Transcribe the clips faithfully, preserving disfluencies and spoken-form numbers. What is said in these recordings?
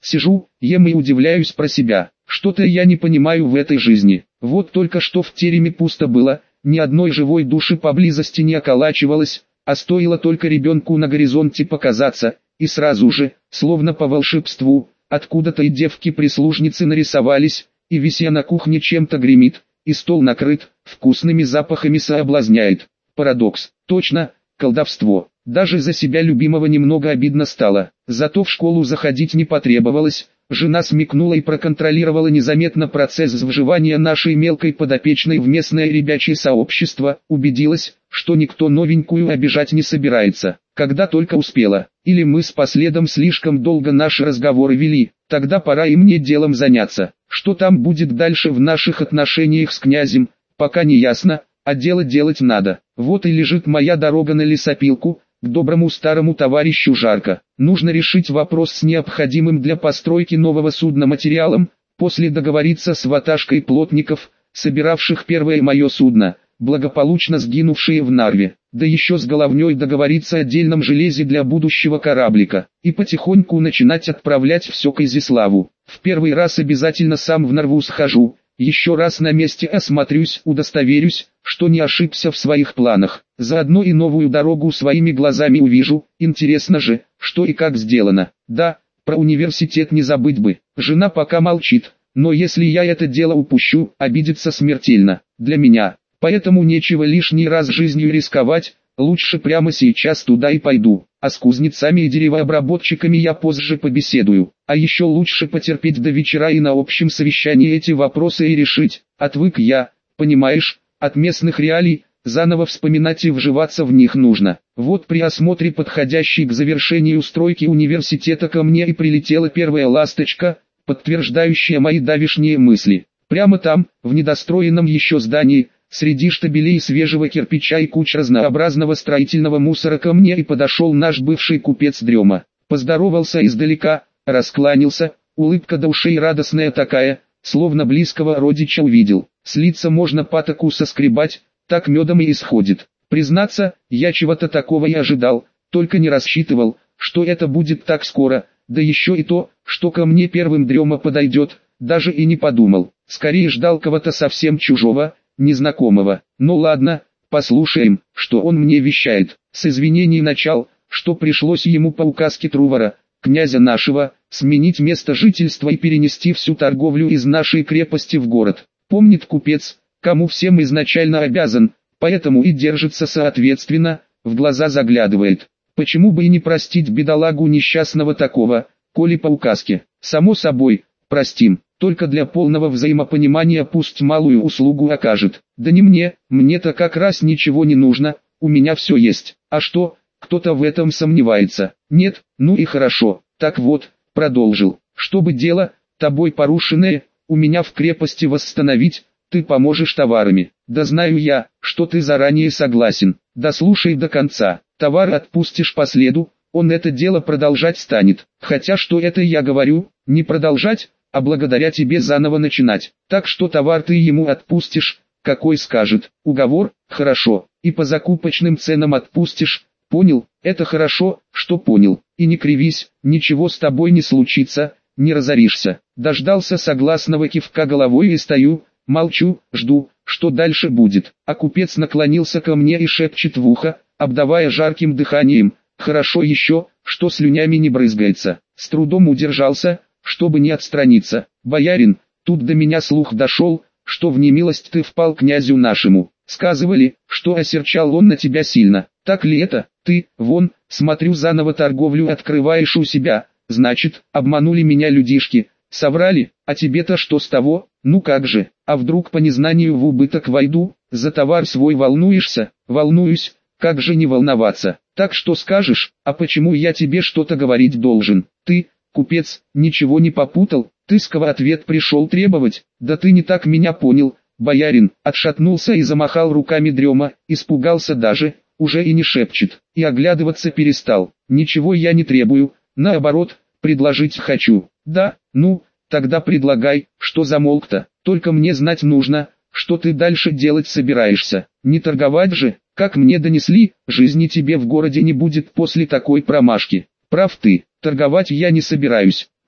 Сижу, ем и удивляюсь про себя. Что-то я не понимаю в этой жизни. Вот только что в тереме пусто было, ни одной живой души поблизости не околачивалось, а стоило только ребенку на горизонте показаться, и сразу же, словно по волшебству, откуда-то и девки-прислужницы нарисовались, и вися на кухне чем-то гремит, и стол накрыт, вкусными запахами соблазняет. Парадокс. Точно, колдовство. Даже за себя любимого немного обидно стало. Зато в школу заходить не потребовалось. Жена смекнула и проконтролировала незаметно процесс вживания нашей мелкой подопечной в местное ребячье сообщество, убедилась, что никто новенькую обижать не собирается, когда только успела. Или мы с последом слишком долго наши разговоры вели, тогда пора и мне делом заняться. Что там будет дальше в наших отношениях с князем, пока не ясно, а дело делать надо. Вот и лежит моя дорога на лесопилку. К доброму старому товарищу Жарко. Нужно решить вопрос с необходимым для постройки нового судна материалом, после договориться с ваташкой плотников, собиравших первое мое судно, благополучно сгинувшие в Нарве, да еще с головней договориться о отдельном железе для будущего кораблика, и потихоньку начинать отправлять все к Изяславу. В первый раз обязательно сам в Нарву схожу, еще раз на месте осмотрюсь, удостоверюсь, что не ошибся в своих планах. Заодно и новую дорогу своими глазами увижу. Интересно же, что и как сделано. Да, про университет не забыть бы. Жена пока молчит, но если я это дело упущу, обидится смертельно. Для меня. Поэтому нечего лишний раз жизнью рисковать. Лучше прямо сейчас туда и пойду. А с кузнецами и деревообработчиками я позже побеседую. А еще лучше потерпеть до вечера и на общем совещании эти вопросы и решить. Отвык я, понимаешь, от местных реалий, заново вспоминать и вживаться в них нужно. Вот при осмотре подходящей к завершению стройки университета ко мне и прилетела первая ласточка, подтверждающая мои давешние мысли. Прямо там, в недостроенном еще здании, среди штабелей свежего кирпича и куч разнообразного строительного мусора ко мне и подошел наш бывший купец Дрема. Поздоровался издалека, раскланялся, улыбка до ушей радостная такая, словно близкого родича увидел. С лица можно патоку соскребать, так медом и исходит. Признаться, я чего-то такого и ожидал, только не рассчитывал, что это будет так скоро, да еще и то, что ко мне первым Дрема подойдет, даже и не подумал. Скорее ждал кого-то совсем чужого, незнакомого. Ну ладно, послушаем, что он мне вещает. С извинений начал, что пришлось ему по указке Трувора, князя нашего, сменить место жительства и перенести всю торговлю из нашей крепости в город. Помнит купец, кому всем изначально обязан, поэтому и держится соответственно, в глаза заглядывает. Почему бы и не простить бедолагу несчастного такого, коли по указке? Само собой, простим, только для полного взаимопонимания пусть малую услугу окажет. Да не мне, мне-то как раз ничего не нужно, у меня все есть. А что, кто-то в этом сомневается? Нет, ну и хорошо. Так вот, продолжил, чтобы дело, тобой порушенное, у меня в крепости восстановить, ты поможешь товарами. Да знаю я, что ты заранее согласен. Да слушай до конца. Товар отпустишь по следу, он это дело продолжать станет. Хотя что это я говорю, не продолжать, а благодаря тебе заново начинать. Так что товар ты ему отпустишь, какой скажет. Уговор? Хорошо. И по закупочным ценам отпустишь. Понял? Это хорошо, что понял. И не кривись, ничего с тобой не случится, не разоришься. Дождался согласного кивка головой и стою, молчу, жду, что дальше будет. А купец наклонился ко мне и шепчет в ухо, обдавая жарким дыханием. Хорошо еще, что слюнями не брызгается. С трудом удержался, чтобы не отстраниться. Боярин, тут до меня слух дошел, что в немилость ты впал князю нашему. Сказывали, что осерчал он на тебя сильно. Так ли это? Ты, вон, смотрю, заново торговлю открываешь у себя. Значит, обманули меня людишки, соврали, а тебе-то что с того? Ну как же, а вдруг по незнанию в убыток войду? За товар свой волнуешься? Волнуюсь, как же не волноваться? Так что скажешь, а почему я тебе что-то говорить должен? Ты, купец, ничего не попутал? Ты с кого ответ пришел требовать? Да ты не так меня понял. Боярин отшатнулся и замахал руками Дрема, испугался даже, уже и не шепчет, и оглядываться перестал. Ничего я не требую, наоборот, предложить хочу. Да, ну, тогда предлагай, что замолк-то, только мне знать нужно, что ты дальше делать собираешься. Не торговать же, как мне донесли, жизни тебе в городе не будет после такой промашки. Прав ты, торговать я не собираюсь,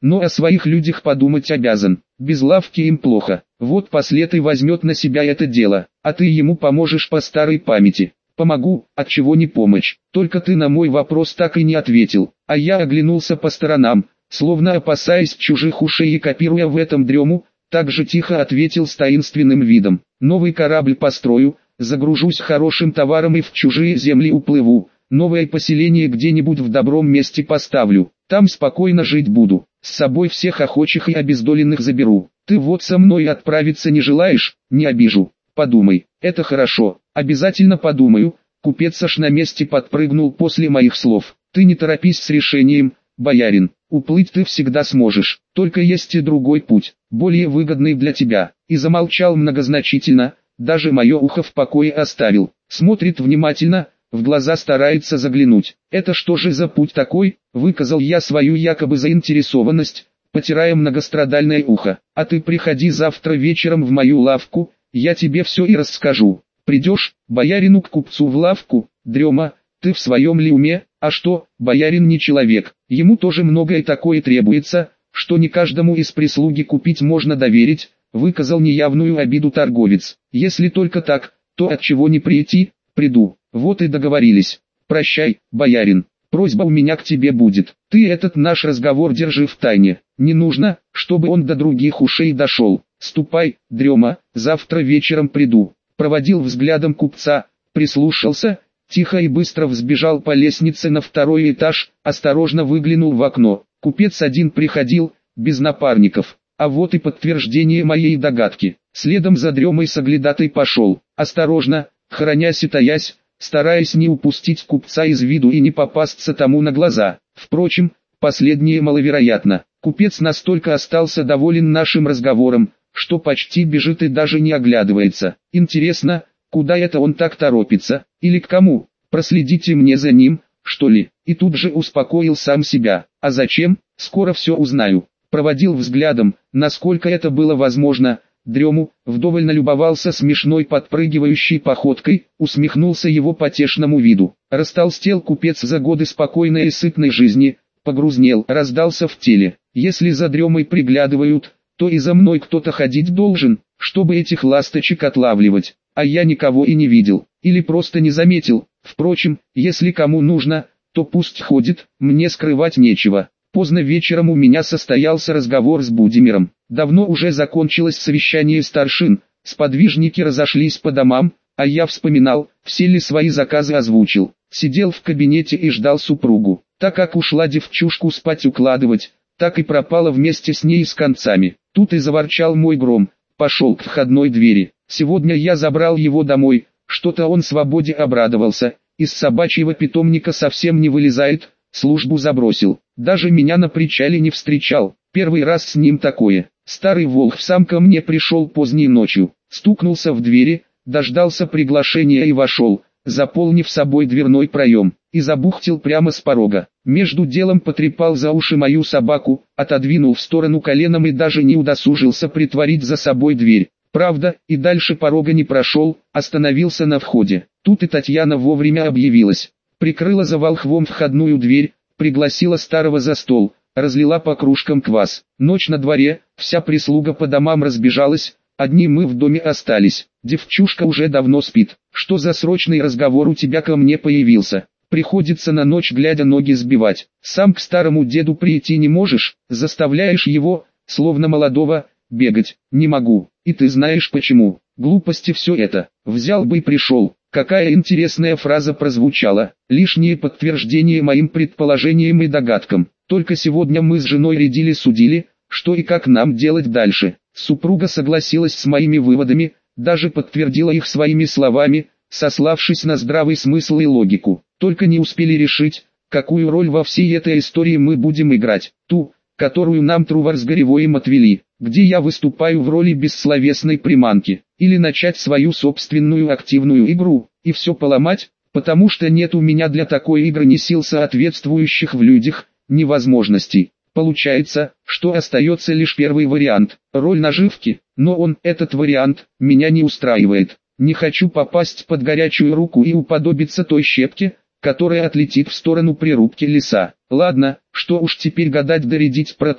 но о своих людях подумать обязан. Без лавки им плохо. Вот Последый возьмет на себя это дело, а ты ему поможешь по старой памяти. Помогу, от чего не помочь. Только ты на мой вопрос так и не ответил. А я оглянулся по сторонам, словно опасаясь чужих ушей и копируя в этом дрему, так же тихо ответил с таинственным видом. Новый корабль построю, загружусь хорошим товаром и в чужие земли уплыву. Новое поселение где-нибудь в добром месте поставлю. Там спокойно жить буду. С собой всех охочих и обездоленных заберу. Ты вот со мной отправиться не желаешь? Не обижу. Подумай. Это хорошо. Обязательно подумаю. Купец аж на месте подпрыгнул после моих слов. Ты не торопись с решением, боярин. Уплыть ты всегда сможешь. Только есть и другой путь, более выгодный для тебя. И замолчал многозначительно, даже мое ухо в покое оставил. Смотрит внимательно, в глаза старается заглянуть. «Это что же за путь такой?» — выказал я свою якобы заинтересованность, потирая многострадальное ухо. «А ты приходи завтра вечером в мою лавку, я тебе все и расскажу. Придешь, боярину к купцу в лавку, дрема, ты в своем ли уме? А что, боярин не человек, ему тоже многое такое требуется, что не каждому из прислуги купить можно доверить», — выказал неявную обиду торговец. «Если только так, то от чего не прийти? Приду». «Вот и договорились. Прощай, боярин. Просьба у меня к тебе будет. Ты этот наш разговор держи в тайне. Не нужно, чтобы он до других ушей дошел. Ступай, дрема, завтра вечером приду». Проводил взглядом купца, прислушался, тихо и быстро взбежал по лестнице на второй этаж, осторожно выглянул в окно. Купец один приходил, без напарников. А вот и подтверждение моей догадки. Следом за дремой соглядатой пошел, осторожно, хранясь и таясь, стараясь не упустить купца из виду и не попасться тому на глаза. Впрочем, последнее маловероятно. Купец настолько остался доволен нашим разговором, что почти бежит и даже не оглядывается. Интересно, куда это он так торопится, или к кому? Проследите мне за ним, что ли? И тут же успокоил сам себя. А зачем? Скоро все узнаю. Проводил взглядом, насколько это было возможно, дрему, вдоволь налюбовался смешной подпрыгивающей походкой, усмехнулся его потешному виду. Растолстел купец за годы спокойной и сытной жизни, погрузнел, раздался в теле. Если за дремой приглядывают, то и за мной кто-то ходить должен, чтобы этих ласточек отлавливать, а я никого и не видел, или просто не заметил. Впрочем, если кому нужно, то пусть ходит, мне скрывать нечего. Поздно вечером у меня состоялся разговор с Будимиром. Давно уже закончилось совещание старшин, сподвижники разошлись по домам, а я вспоминал, все ли свои заказы озвучил. Сидел в кабинете и ждал супругу. Так как ушла девчушку спать укладывать, так и пропала вместе с ней с концами. Тут и заворчал мой гром, пошел к входной двери. Сегодня я забрал его домой, что-то он свободе обрадовался, из собачьего питомника совсем не вылезает, службу забросил. Даже меня на причале не встречал, первый раз с ним такое. Старый волк сам ко мне пришел поздней ночью, стукнулся в двери, дождался приглашения и вошел, заполнив собой дверной проем, и забухтел прямо с порога. Между делом потрепал за уши мою собаку, отодвинул в сторону коленом и даже не удосужился притворить за собой дверь. Правда, и дальше порога не прошел, остановился на входе. Тут и Татьяна вовремя объявилась, прикрыла за волхвом входную дверь, пригласила старого за стол, разлила по кружкам квас. Ночь на дворе, вся прислуга по домам разбежалась, одни мы в доме остались. Девчушка уже давно спит. Что за срочный разговор у тебя ко мне появился? Приходится на ночь глядя ноги сбивать. Сам к старому деду прийти не можешь, заставляешь его, словно молодого, бегать. Не могу, и ты знаешь почему. Глупости все это. Взял бы и пришел. Какая интересная фраза прозвучала, лишнее подтверждение моим предположениям и догадкам. Только сегодня мы с женой рядили-судили, что и как нам делать дальше. Супруга согласилась с моими выводами, даже подтвердила их своими словами, сославшись на здравый смысл и логику. Только не успели решить, какую роль во всей этой истории мы будем играть. Ту, которую нам Трувор с Горевоем отвели, где я выступаю в роли бессловесной приманки. Или начать свою собственную активную игру, и все поломать, потому что нет у меня для такой игры ни сил соответствующих в людях, ни возможностей. Получается, что остается лишь первый вариант, роль наживки, но он, этот вариант, меня не устраивает. Не хочу попасть под горячую руку и уподобиться той щепке, которая отлетит в сторону при рубке леса. Ладно, что уж теперь гадать доредить про то,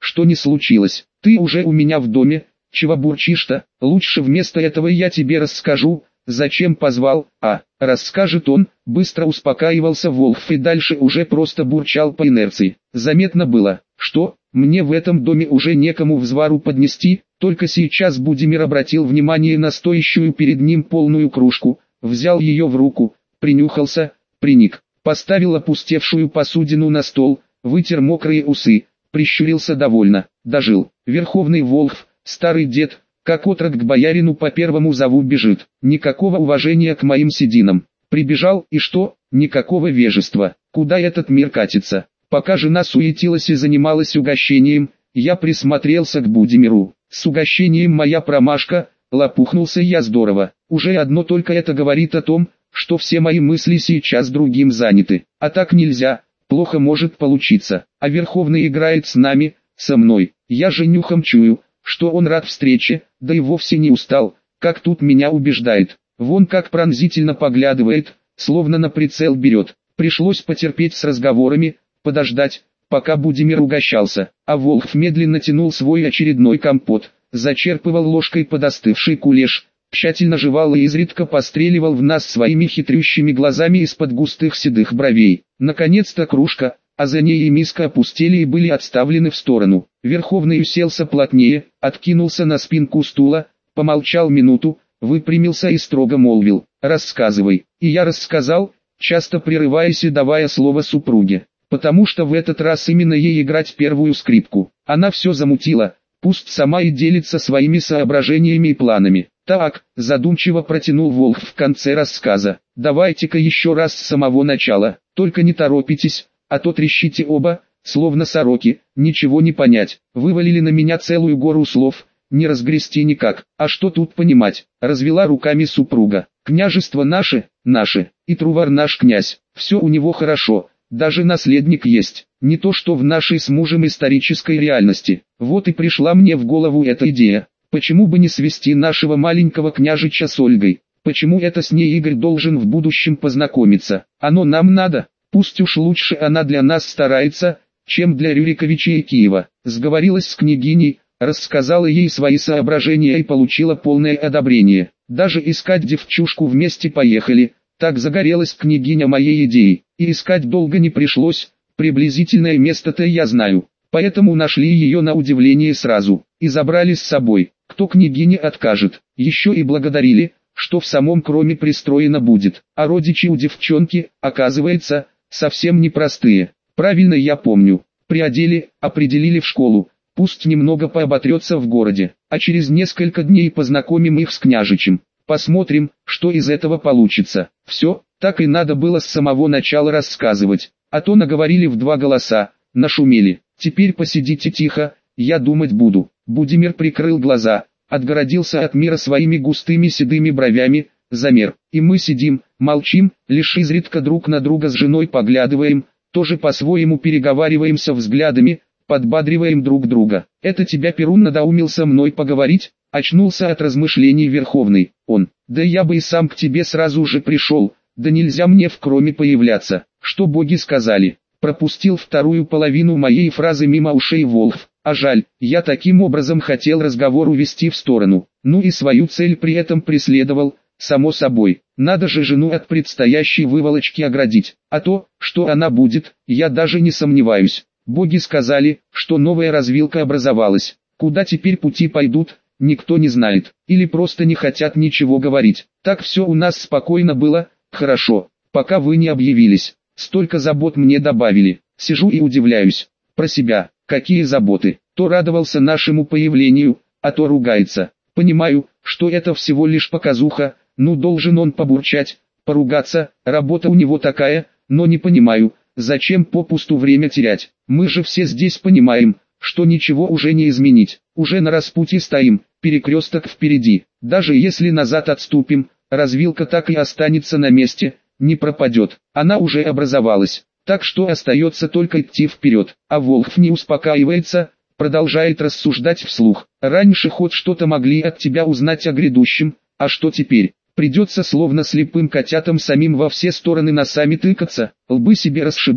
что не случилось. Ты уже у меня в доме, чего бурчишь-то? Лучше вместо этого я тебе расскажу, зачем позвал, а, расскажет он, быстро успокаивался Волхв и дальше уже просто бурчал по инерции. Заметно было, что, мне в этом доме уже некому взвару поднести, только сейчас Будимир обратил внимание на стоящую перед ним полную кружку, взял ее в руку, принюхался, приник, поставил опустевшую посудину на стол, вытер мокрые усы, прищурился довольно, дожил. Верховный Волхв, старый дед, как отрок к боярину по первому зову бежит, никакого уважения к моим сединам. Прибежал и что, никакого вежества, куда этот мир катится. Пока жена суетилась и занималась угощением, я присмотрелся к Будимиру. С угощением моя промашка, лопухнулся я здорово. Уже одно только это говорит о том, что все мои мысли сейчас другим заняты. А так нельзя, плохо может получиться. А Верховный играет с нами, со мной. Я же нюхом чую, что он рад встрече, да и вовсе не устал, как тут меня убеждает. Вон как пронзительно поглядывает, словно на прицел берет. Пришлось потерпеть с разговорами, подождать, пока Будимир угощался, а Волхв медленно тянул свой очередной компот, зачерпывал ложкой подостывший кулеш, тщательно жевал и изредка постреливал в нас своими хитрющими глазами из-под густых седых бровей. Наконец-то кружка, а за ней и миска опустели и были отставлены в сторону. Верховный уселся плотнее, откинулся на спинку стула, помолчал минуту, выпрямился и строго молвил: «Рассказывай». И я рассказал, часто прерываясь и давая слово супруге, потому что в этот раз именно ей играть первую скрипку. Она все замутила, пусть сама и делится своими соображениями и планами. «Так», задумчиво протянул Волхв в конце рассказа, «давайте-ка еще раз с самого начала, только не торопитесь, а то трещите оба, словно сороки, ничего не понять. Вывалили на меня целую гору слов, не разгрести никак. А что тут понимать?» Развела руками супруга. «Княжество наше, наше, и Трувор наш князь, все у него хорошо, даже наследник есть, не то что в нашей с мужем исторической реальности. Вот и пришла мне в голову эта идея. Почему бы не свести нашего маленького княжича с Ольгой? Почему это с ней Игорь должен в будущем познакомиться? Оно нам надо, пусть уж лучше она для нас старается, чем для Рюриковича и Киева». Сговорилась с княгиней, рассказала ей свои соображения и получила полное одобрение. Даже искать девчушку вместе поехали, так загорелась княгиня моей идеей. И искать долго не пришлось, приблизительное место-то я знаю. Поэтому нашли ее на удивление сразу, и забрали с собой. Кто княгине откажет, еще и благодарили, что в самом Кроме пристроено будет. А родичи у девчонки, оказывается, совсем непростые. Правильно я помню, приодели, определили в школу, пусть немного пооботрется в городе, а через несколько дней познакомим их с княжичем. Посмотрим, что из этого получится. Все, так и надо было с самого начала рассказывать, а то наговорили в два голоса, нашумели. Теперь посидите тихо, я думать буду». Будимир прикрыл глаза, отгородился от мира своими густыми седыми бровями, замер. И мы сидим, молчим, лишь изредка друг на друга с женой поглядываем, тоже по-своему переговариваемся взглядами, подбадриваем друг друга. «Это тебя Перун надоумился мной поговорить?» Очнулся от размышлений Верховный. Он: «Да я бы и сам к тебе сразу же пришел, да нельзя мне в Кроме появляться, что боги сказали». Пропустил вторую половину моей фразы мимо ушей Волхв. А жаль, я таким образом хотел разговор увести в сторону. Ну и свою цель при этом преследовал, само собой. Надо же жену от предстоящей выволочки оградить. А то, что она будет, я даже не сомневаюсь. Боги сказали, что новая развилка образовалась. Куда теперь пути пойдут, никто не знает. Или просто не хотят ничего говорить. Так все у нас спокойно было, хорошо, пока вы не объявились. Столько забот мне добавили. Сижу и удивляюсь. Про себя. Какие заботы? То радовался нашему появлению, а то ругается. Понимаю, что это всего лишь показуха, ну должен он побурчать, поругаться, работа у него такая, но не понимаю, зачем попусту время терять. Мы же все здесь понимаем, что ничего уже не изменить. Уже на распутье стоим, перекресток впереди. Даже если назад отступим, развилка так и останется на месте, не пропадет. Она уже образовалась. Так что остается только идти вперед. А Волхв не успокаивается, продолжает рассуждать вслух. Раньше хоть что-то могли от тебя узнать о грядущем, а что теперь? Придется словно слепым котятам самим во все стороны носами тыкаться, лбы себе расшибать,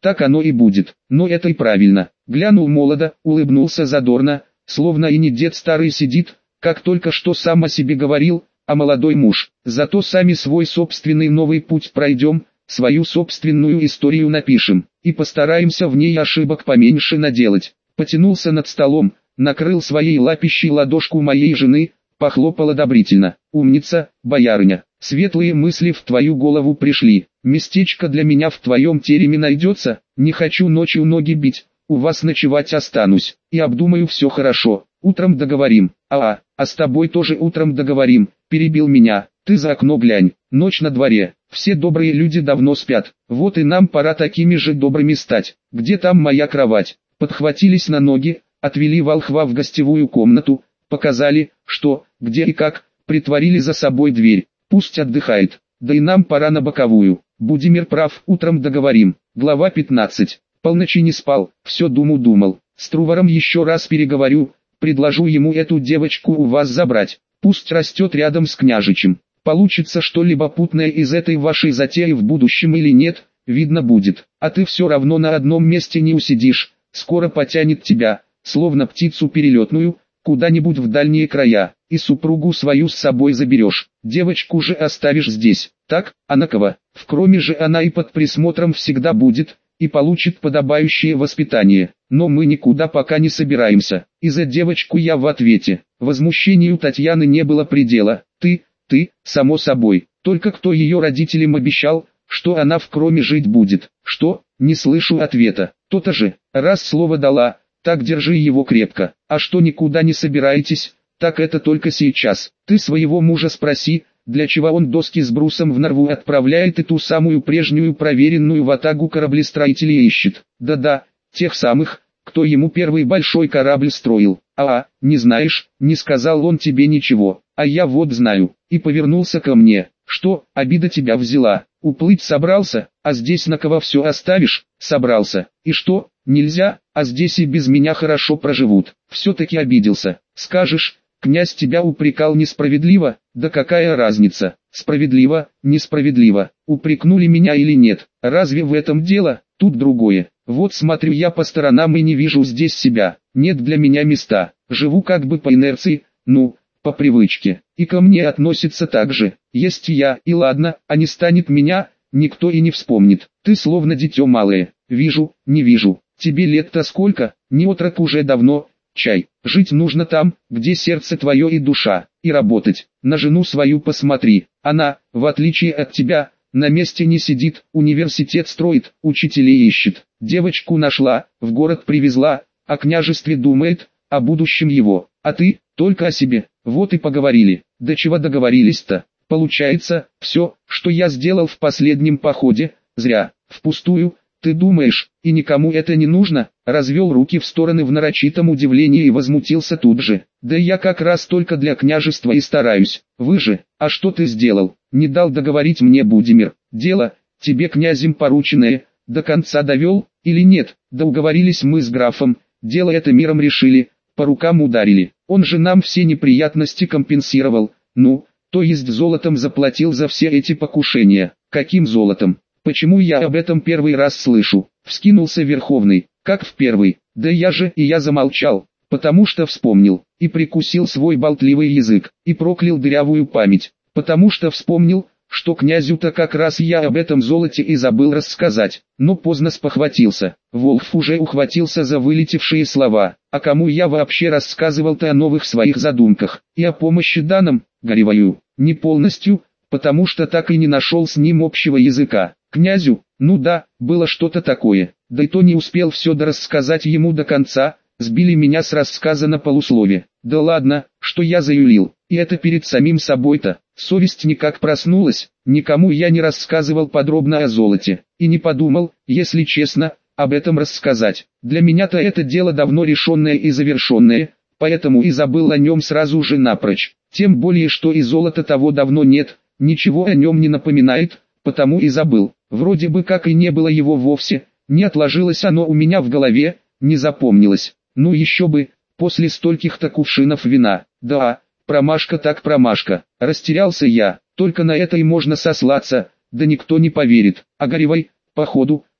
так оно и будет. Но это и правильно. Глянул молодо, улыбнулся задорно, словно и не дед старый сидит, как только что сам о себе говорил, а молодой муж. Зато сами свой собственный новый путь пройдем, свою собственную историю напишем, и постараемся в ней ошибок поменьше наделать. Потянулся над столом, накрыл своей лапищей ладошку моей жены, похлопал одобрительно. Умница, боярыня, светлые мысли в твою голову пришли. Местечко для меня в твоем тереме найдется, не хочу ночью ноги бить, у вас ночевать останусь, и обдумаю все хорошо, утром договорим. А, а с тобой тоже утром договорим, перебил меня, ты за окно глянь, ночь на дворе, все добрые люди давно спят, вот и нам пора такими же добрыми стать. Где там моя кровать? Подхватились на ноги, отвели волхва в гостевую комнату, показали, что, где и как, притворили за собой дверь, пусть отдыхает, да и нам пора на боковую. Будимир прав, утром договорим. Глава пятнадцать. Полночи не спал, все думу-думал, с Трувором еще раз переговорю, предложу ему эту девочку у вас забрать, пусть растет рядом с княжичем. Получится что-либо путное из этой вашей затеи в будущем или нет, видно будет, а ты все равно на одном месте не усидишь, скоро потянет тебя, словно птицу перелетную, куда-нибудь в дальние края, и супругу свою с собой заберешь, девочку же оставишь здесь, так, а на кого? В кроме же она и под присмотром всегда будет, и получит подобающее воспитание, но мы никуда пока не собираемся, и за девочку я в ответе. Возмущению Татьяны не было предела, ты, ты, само собой, только кто ее родителям обещал, что она в кроме жить будет, что, не слышу ответа, то-то же, раз слово дала, так держи его крепко, а что никуда не собираетесь, так это только сейчас, ты своего мужа спроси, для чего он доски с брусом в Нарву отправляет и ту самую прежнюю проверенную ватагу кораблестроителей ищет, да-да, тех самых, кто ему первый большой корабль строил, а, не знаешь, не сказал он тебе ничего, а я вот знаю, и повернулся ко мне, что, обида тебя взяла, уплыть собрался, а здесь на кого все оставишь, собрался, и что, нельзя, а здесь и без меня хорошо проживут, все-таки обиделся, скажешь, князь тебя упрекал несправедливо, да какая разница, справедливо, несправедливо, упрекнули меня или нет, разве в этом дело, тут другое, вот смотрю я по сторонам и не вижу здесь себя, нет для меня места, живу как бы по инерции, ну, по привычке, и ко мне относится так же, есть я, и ладно, а не станет меня, никто и не вспомнит, ты словно дитё малое, вижу, не вижу, тебе лет-то сколько, не отрок уже давно, чай, жить нужно там, где сердце твое и душа, и работать, на жену свою посмотри, она, в отличие от тебя, на месте не сидит, университет строит, учителей ищет, девочку нашла, в город привезла, о княжестве думает, о будущем его, а ты, только о себе, вот и поговорили, до чего договорились-то, получается, все, что я сделал в последнем походе, зря, впустую. Ты думаешь, и никому это не нужно? Развел руки в стороны в нарочитом удивлении и возмутился тут же. Да я как раз только для княжества и стараюсь. Вы же, а что ты сделал? Не дал договорить мне Будимир. Дело, тебе князем порученное, до конца довел, или нет? Да уговорились мы с графом, дело это миром решили, по рукам ударили. Он же нам все неприятности компенсировал, ну, то есть золотом заплатил за все эти покушения. Каким золотом? Почему я об этом первый раз слышу? Вскинулся Верховный, как в первый, да я же, и я замолчал, потому что вспомнил, и прикусил свой болтливый язык, и проклял дырявую память, потому что вспомнил, что князю-то как раз я об этом золоте и забыл рассказать, но поздно спохватился. Волхв уже ухватился за вылетевшие слова, а кому я вообще рассказывал-то о новых своих задумках, и о помощи данным, гореваю, не полностью, потому что так и не нашел с ним общего языка. Князю, ну да, было что-то такое, да и то не успел все дорассказать ему до конца, сбили меня с рассказа на полуслове. Да ладно, что я заюлил, и это перед самим собой-то, совесть никак проснулась, никому я не рассказывал подробно о золоте, и не подумал, если честно, об этом рассказать. Для меня-то это дело давно решенное и завершенное, поэтому и забыл о нем сразу же напрочь, тем более что и золота того давно нет, ничего о нем не напоминает, потому и забыл. Вроде бы как и не было его вовсе, не отложилось оно у меня в голове, не запомнилось. Ну еще бы, после стольких-то кувшинов вина. Да, промашка так промашка. Растерялся я, только на это и можно сослаться, да никто не поверит. А горевай, походу,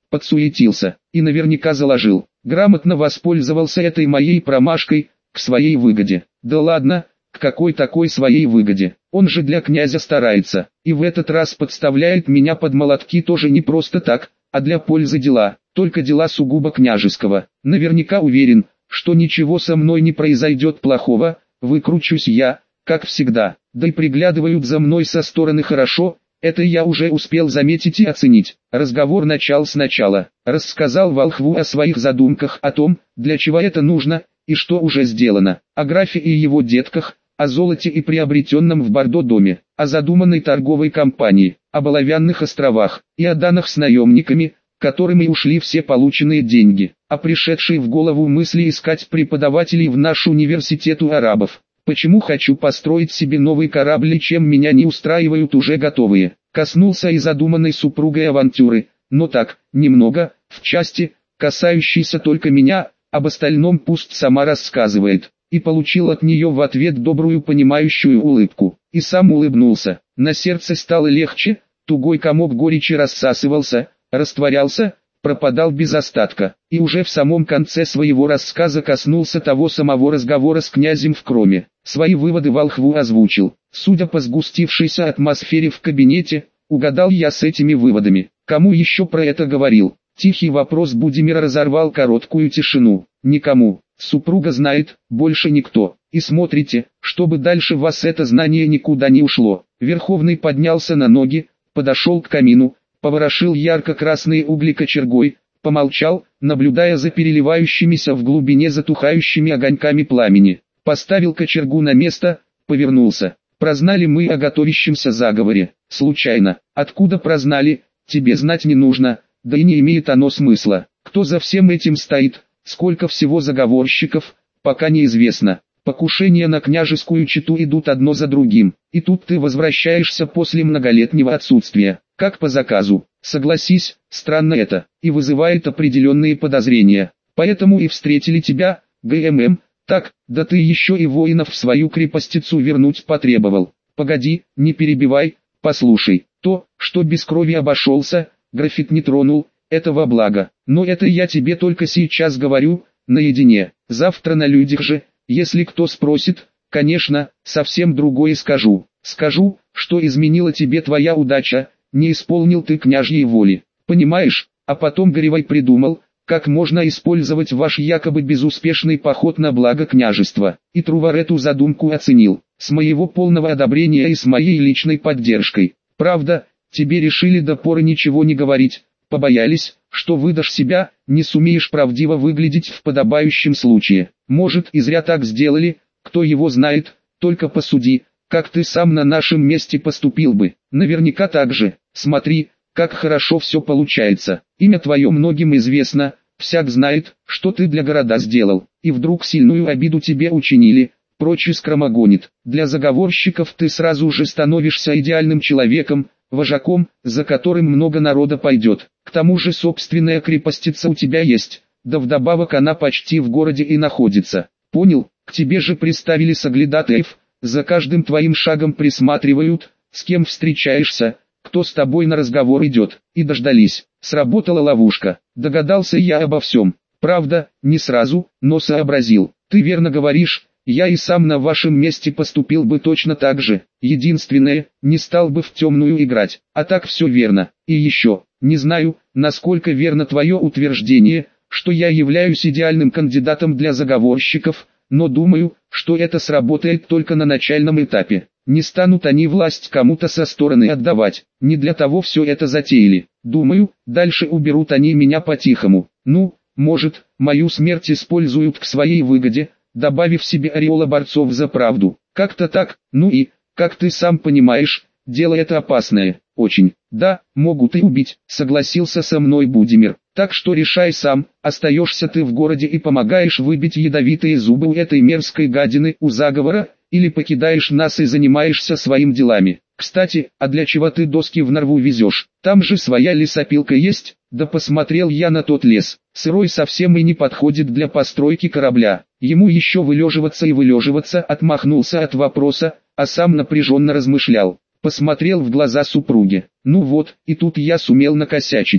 подсуетился, и наверняка заложил. Грамотно воспользовался этой моей промашкой, к своей выгоде. Да ладно, к какой такой своей выгоде? Он же для князя старается, и в этот раз подставляет меня под молотки тоже не просто так, а для пользы дела, только дела сугубо княжеского. Наверняка уверен, что ничего со мной не произойдет плохого, выкручусь я, как всегда, да и приглядывают за мной со стороны хорошо, это я уже успел заметить и оценить. Разговор начал сначала, рассказал волхву о своих задумках, о том, для чего это нужно, и что уже сделано, о графе и его детках, о золоте и приобретенном в Бордо доме, о задуманной торговой компании, об оловянных островах, и о данных с наемниками, которым и ушли все полученные деньги, о пришедшей в голову мысли искать преподавателей в наш университет у арабов. Почему хочу построить себе новый корабль и чем меня не устраивают уже готовые. Коснулся и задуманной супругой авантюры, но так, немного, в части, касающейся только меня, об остальном пусть сама рассказывает. И получил от нее в ответ добрую понимающую улыбку. И сам улыбнулся. На сердце стало легче, тугой комок горечи рассасывался, растворялся, пропадал без остатка, и уже в самом конце своего рассказа коснулся того самого разговора с князем в Кроме. Свои выводы волхву озвучил. Судя по сгустившейся атмосфере в кабинете, угадал я с этими выводами. Кому еще про это говорил? Тихий вопрос Будимира разорвал короткую тишину. Никому. Супруга знает, больше никто. И смотрите, чтобы дальше вас это знание никуда не ушло. Верховный поднялся на ноги, подошел к камину, поворошил ярко-красные угли кочергой, помолчал, наблюдая за переливающимися в глубине затухающими огоньками пламени. Поставил кочергу на место, повернулся. Прознали мы о готовящемся заговоре. Случайно. Откуда прознали, тебе знать не нужно, да и не имеет оно смысла. Кто за всем этим стоит, сколько всего заговорщиков, пока неизвестно. Покушения на княжескую чету идут одно за другим, и тут ты возвращаешься после многолетнего отсутствия, как по заказу. Согласись, странно это, и вызывает определенные подозрения. Поэтому и встретили тебя, ГММ, так, да ты еще и воинов в свою крепостицу вернуть потребовал. Погоди, не перебивай, послушай, то, что без крови обошелся, графит не тронул, это во благо. Но это я тебе только сейчас говорю, наедине, завтра на людях же. Если кто спросит, конечно, совсем другое скажу. Скажу, что изменила тебе твоя удача, не исполнил ты княжьей воли. Понимаешь? А потом горевай придумал, как можно использовать ваш якобы безуспешный поход на благо княжества. И Трувор эту задумку оценил, с моего полного одобрения и с моей личной поддержкой. Правда, тебе решили до поры ничего не говорить, побоялись, что выдашь себя, не сумеешь правдиво выглядеть в подобающем случае. Может, и зря так сделали, кто его знает, только посуди, как ты сам на нашем месте поступил бы. Наверняка так же. Смотри, как хорошо все получается. Имя твое многим известно, всяк знает, что ты для города сделал. И вдруг сильную обиду тебе учинили, прочь скромогонит. Для заговорщиков ты сразу же становишься идеальным человеком, вожаком, за которым много народа пойдет. К тому же собственная крепостица у тебя есть, да вдобавок она почти в городе и находится. Понял, к тебе же приставили соглядатаев, за каждым твоим шагом присматривают, с кем встречаешься, кто с тобой на разговор идет. И дождались. Сработала ловушка. Догадался я обо всем. Правда, не сразу, но сообразил. Ты верно говоришь. Я и сам на вашем месте поступил бы точно так же. Единственное, не стал бы в темную играть. А так все верно. И еще, не знаю, насколько верно твое утверждение, что я являюсь идеальным кандидатом для заговорщиков, но думаю, что это сработает только на начальном этапе. Не станут они власть кому-то со стороны отдавать. Не для того все это затеяли. Думаю, дальше уберут они меня по-тихому. Ну, может, мою смерть используют к своей выгоде, добавив себе ореола борцов за правду. Как-то так, ну и, как ты сам понимаешь, дело это опасное, очень. Да, могут и убить, согласился со мной Будимир. Так что решай сам, остаешься ты в городе и помогаешь выбить ядовитые зубы у этой мерзкой гадины у заговора, или покидаешь нас и занимаешься своим делами. Кстати, а для чего ты доски в Нарву везешь? Там же своя лесопилка есть. Да посмотрел я на тот лес, сырой совсем и не подходит для постройки корабля. Ему еще вылеживаться и вылеживаться, отмахнулся от вопроса, а сам напряженно размышлял. Посмотрел в глаза супруге. Ну вот, и тут я сумел накосячить.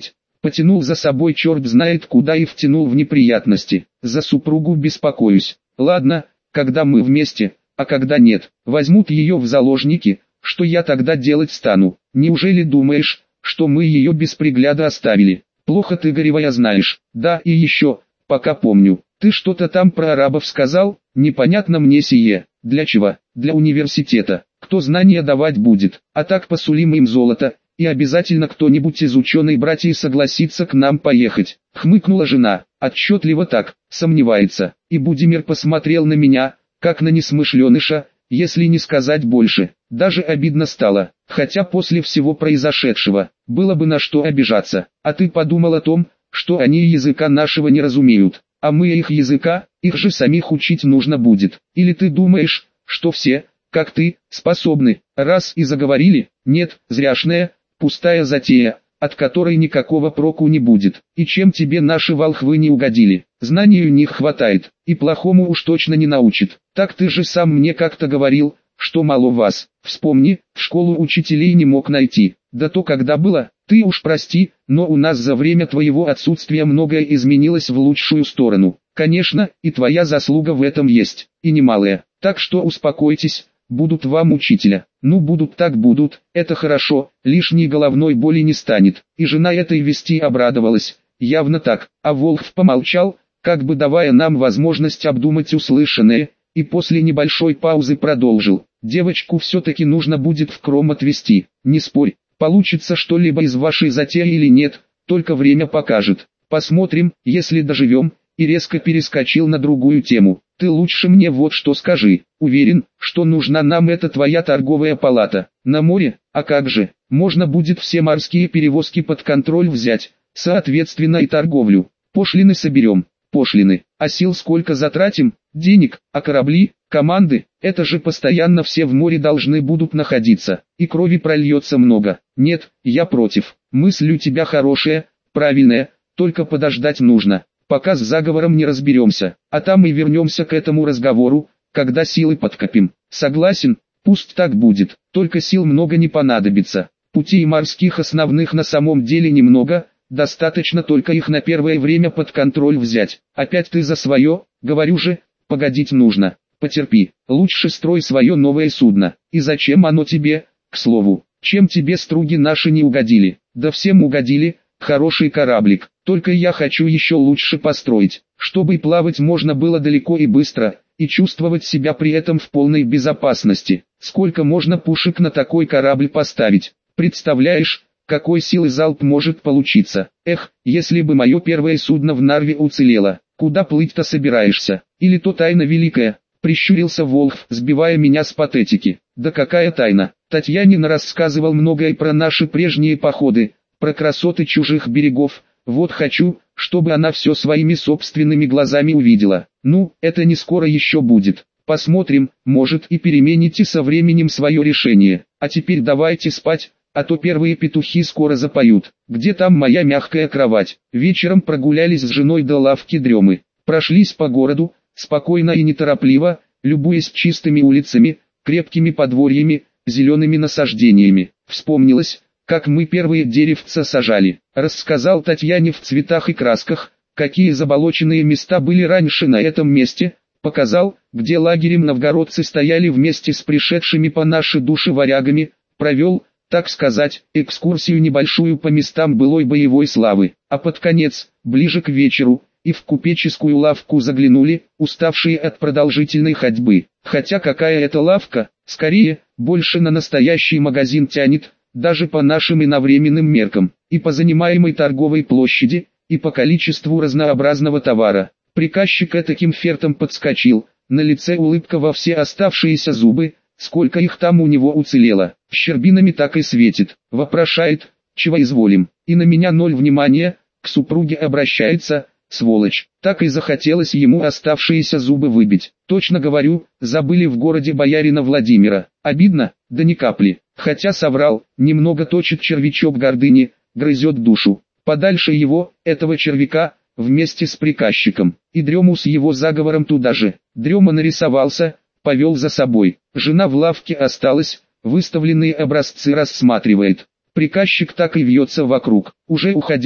Потянул за собой черт знает куда и втянул в неприятности. За супругу беспокоюсь. Ладно, когда мы вместе, а когда нет, возьмут ее в заложники, что я тогда делать стану? Неужели думаешь, что мы ее без пригляда оставили? Плохо ты, горевая, знаешь. Да, и еще, пока помню, ты что-то там про арабов сказал, непонятно мне сие. Для чего? Для университета. Кто знания давать будет? А так посулим им золото, и обязательно кто-нибудь из ученой братьев согласится к нам поехать. Хмыкнула жена, отчетливо так, сомневается. И Будимир посмотрел на меня, как на несмышленыша, если не сказать больше. Даже обидно стало, хотя после всего произошедшего, было бы на что обижаться. А ты подумал о том, что они языка нашего не разумеют, а мы их языка, их же самих учить нужно будет. Или ты думаешь, что все, как ты, способны, раз и заговорили? Нет, зряшная, пустая затея, от которой никакого проку не будет. И чем тебе наши волхвы не угодили? Знаний у них хватает, и плохому уж точно не научит. Так ты же сам мне как-то говорил, что мало вас. Вспомни, в школу учителей не мог найти. Да то когда было, ты уж прости, но у нас за время твоего отсутствия многое изменилось в лучшую сторону. Конечно, и твоя заслуга в этом есть, и немалая. Так что успокойтесь, будут вам учителя. Ну будут так будут, это хорошо, лишней головной боли не станет. И жена этой вести обрадовалась, явно так. А Волхв помолчал, как бы давая нам возможность обдумать услышанное, и после небольшой паузы продолжил. Девочку все-таки нужно будет в Кром отвезти. Не спорь, получится что-либо из вашей затеи или нет, только время покажет. Посмотрим, если доживем. И резко перескочил на другую тему. Ты лучше мне вот что скажи. Уверен, что нужна нам эта твоя торговая палата. На море, а как же, можно будет все морские перевозки под контроль взять, соответственно и торговлю. Пошлины соберем, пошлины. А сил сколько затратим? Денег, а корабли, команды, это же постоянно все в море должны будут находиться. И крови прольется много. Нет, я против. Мысль у тебя хорошая, правильная, только подождать нужно. Пока с заговором не разберемся, а там и вернемся к этому разговору, когда силы подкопим. Согласен, пусть так будет, только сил много не понадобится. Путей морских основных на самом деле немного, достаточно только их на первое время под контроль взять. Опять ты за свое, говорю же, погодить нужно. Потерпи, лучше строй свое новое судно. И зачем оно тебе, к слову, чем тебе струги наши не угодили? Да всем угодили. Хороший кораблик, только я хочу еще лучше построить, чтобы и плавать можно было далеко и быстро, и чувствовать себя при этом в полной безопасности. Сколько можно пушек на такой корабль поставить? Представляешь, какой силы залп может получиться? Эх, если бы мое первое судно в Нарве уцелело, куда плыть-то собираешься? Или то тайна великая? Прищурился Волхв, сбивая меня с патетики. Да какая тайна? Татьянин рассказывал многое про наши прежние походы, про красоты чужих берегов. Вот хочу, чтобы она все своими собственными глазами увидела. Ну, это не скоро еще будет. Посмотрим, может и перемените со временем свое решение. А теперь давайте спать, а то первые петухи скоро запоют. Где там моя мягкая кровать? Вечером прогулялись с женой до лавки дремы. Прошлись по городу, спокойно и неторопливо, любуясь чистыми улицами, крепкими подворьями, зелеными насаждениями. Вспомнилось, как мы первые деревца сажали. Рассказал Татьяне в цветах и красках, какие заболоченные места были раньше на этом месте, показал, где лагерем новгородцы стояли вместе с пришедшими по нашей душе варягами, провел, так сказать, экскурсию небольшую по местам былой боевой славы. А под конец, ближе к вечеру, и в купеческую лавку заглянули, уставшие от продолжительной ходьбы. Хотя какая это лавка, скорее, больше на настоящий магазин тянет, даже по нашим иновременным меркам, и по занимаемой торговой площади, и по количеству разнообразного товара. Приказчик этаким фертом подскочил, на лице улыбка во все оставшиеся зубы, сколько их там у него уцелело, щербинами так и светит, вопрошает, чего изволим, и на меня ноль внимания, к супруге обращается, сволочь, так и захотелось ему оставшиеся зубы выбить. Точно говорю, забыли в городе боярина Владимира, обидно, да ни капли. Хотя соврал, немного точит червячок гордыни, грызет душу. Подальше его, этого червяка, вместе с приказчиком, и Дрему с его заговором туда же. Дрема нарисовался, повел за собой. Жена в лавке осталась, выставленные образцы рассматривает. Приказчик так и вьется вокруг. Уже уходя,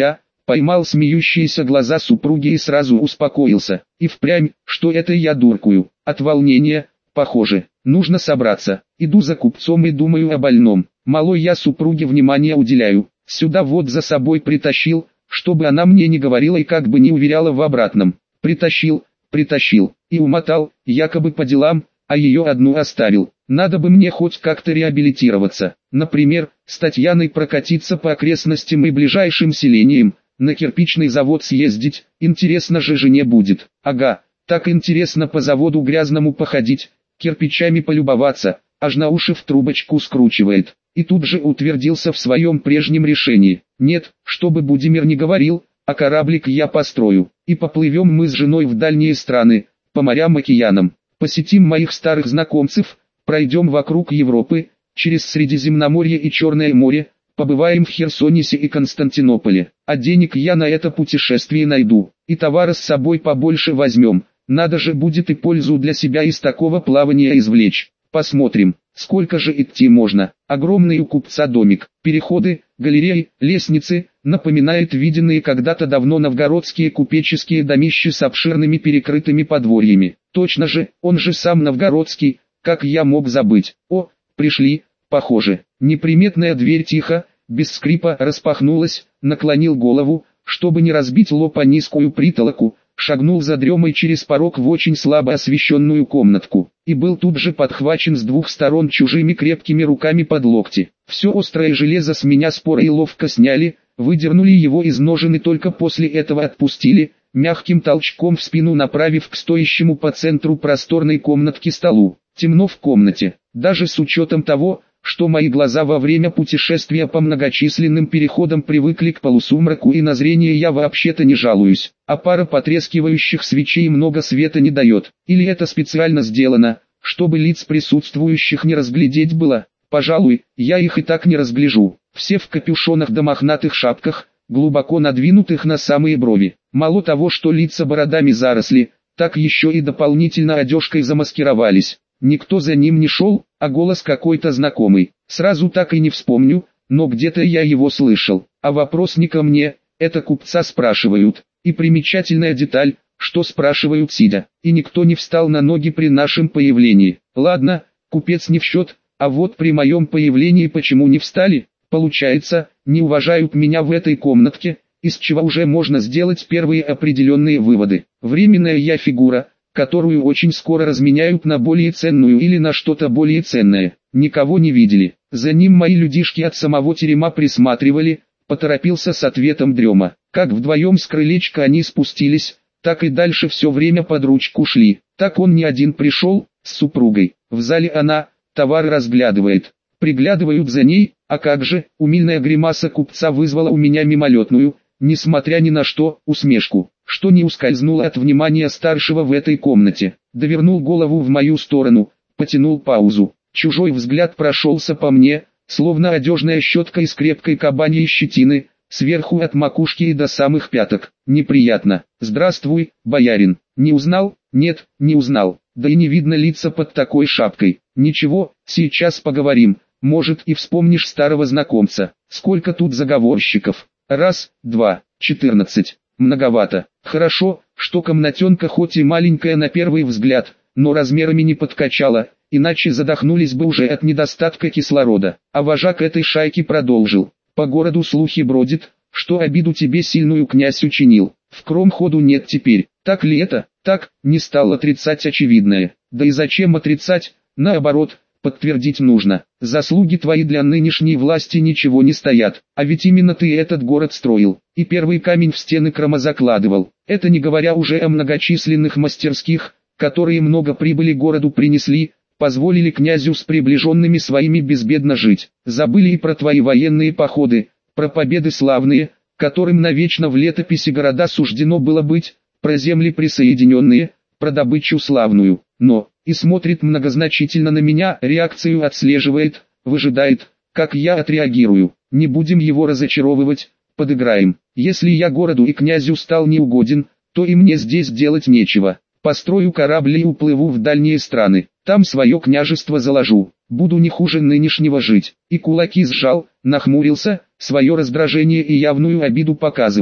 Поймал смеющиеся глаза супруги и сразу успокоился. И впрямь, что это я дуркую, от волнения, похоже. Нужно собраться. Иду за купцом и думаю о больном. Малой я супруге внимания уделяю. Сюда вот за собой притащил, чтобы она мне не говорила и как бы не уверяла в обратном. Притащил, притащил, и умотал, якобы по делам, а ее одну оставил. Надо бы мне хоть как-то реабилитироваться. Например, с Татьяной прокатиться по окрестностям и ближайшим селениям, на кирпичный завод съездить, интересно же жене будет. Ага, так интересно по заводу грязному походить, кирпичами полюбоваться, аж на уши в трубочку скручивает. И тут же утвердился в своем прежнем решении. Нет, чтобы Будимир не говорил, а кораблик я построю, и поплывем мы с женой в дальние страны, по морям-океанам, посетим моих старых знакомцев, пройдем вокруг Европы, через Средиземноморье и Черное море, побываем в Херсонесе и Константинополе, а денег я на это путешествие найду, и товара с собой побольше возьмем, надо же будет и пользу для себя из такого плавания извлечь. Посмотрим, сколько же идти можно. Огромный у купца домик, переходы, галереи, лестницы, напоминают виденные когда-то давно новгородские купеческие домища с обширными перекрытыми подворьями. Точно же, он же сам новгородский, как я мог забыть. О, пришли, похоже. Неприметная дверь тихо, без скрипа распахнулась, наклонил голову, чтобы не разбить лоб о низкую притолоку, шагнул за дремой через порог в очень слабо освещенную комнатку, и был тут же подхвачен с двух сторон чужими крепкими руками под локти. Все острое железо с меня споро и ловко сняли, выдернули его из ножен и только после этого отпустили, мягким толчком в спину направив к стоящему по центру просторной комнатки столу. Темно в комнате, даже с учетом того, что мои глаза во время путешествия по многочисленным переходам привыкли к полусумраку и на зрение я вообще-то не жалуюсь, а пара потрескивающих свечей много света не дает. Или это специально сделано, чтобы лиц присутствующих не разглядеть было? Пожалуй, я их и так не разгляжу. Все в капюшонах да мохнатых шапках, глубоко надвинутых на самые брови. Мало того, что лица бородами заросли, так еще и дополнительно одежкой замаскировались. Никто за ним не шел, а голос какой-то знакомый. Сразу так и не вспомню, но где-то я его слышал. А вопрос не ко мне, это купца спрашивают. И примечательная деталь, что спрашивают сидя. И никто не встал на ноги при нашем появлении. Ладно, купец не в счет, а вот при моем появлении почему не встали? Получается, не уважают меня в этой комнатке, из чего уже можно сделать первые определенные выводы. Временная я фигура, которую очень скоро разменяют на более ценную или на что-то более ценное. Никого не видели. За ним мои людишки от самого терема присматривали, поторопился с ответом дрема. Как вдвоем с крылечка они спустились, так и дальше все время под ручку шли. Так он не один пришел, с супругой. В зале она, товар разглядывает. Приглядывают за ней, а как же, умильная гримаса купца вызвала у меня мимолетную, несмотря ни на что, усмешку, что не ускользнуло от внимания старшего в этой комнате. Довернул голову в мою сторону, потянул паузу. Чужой взгляд прошелся по мне, словно одежная щетка из крепкой кабаньей щетины, сверху от макушки и до самых пяток. Неприятно. «Здравствуй, боярин». Не узнал? Нет, не узнал. Да и не видно лица под такой шапкой. Ничего, сейчас поговорим. Может и вспомнишь старого знакомца. Сколько тут заговорщиков? Раз, два, четырнадцать. Многовато. Хорошо, что комнатенка хоть и маленькая на первый взгляд, но размерами не подкачала, иначе задохнулись бы уже от недостатка кислорода. А вожак этой шайки продолжил. По городу слухи бродит, что обиду тебе сильную князь учинил. В Кромходу нет теперь. Так ли это? Так, не стал отрицать очевидное. Да и зачем отрицать? Наоборот, подтвердить нужно. Заслуги твои для нынешней власти ничего не стоят. А ведь именно ты этот город строил, и первый камень в стены Крыма закладывал. Это не говоря уже о многочисленных мастерских, которые много прибыли городу принесли, позволили князю с приближенными своими безбедно жить. Забыли и про твои военные походы, про победы славные, которым навечно в летописи города суждено было быть, про земли присоединенные, про добычу славную. Но, и смотрит многозначительно на меня, реакцию отслеживает, выжидает, как я отреагирую. Не будем его разочаровывать, подыграем. Если я городу и князю стал неугоден, то и мне здесь делать нечего. Построю корабль и уплыву в дальние страны. Там свое княжество заложу. Буду не хуже нынешнего жить. И кулаки сжал, нахмурился, свое раздражение и явную обиду показывая.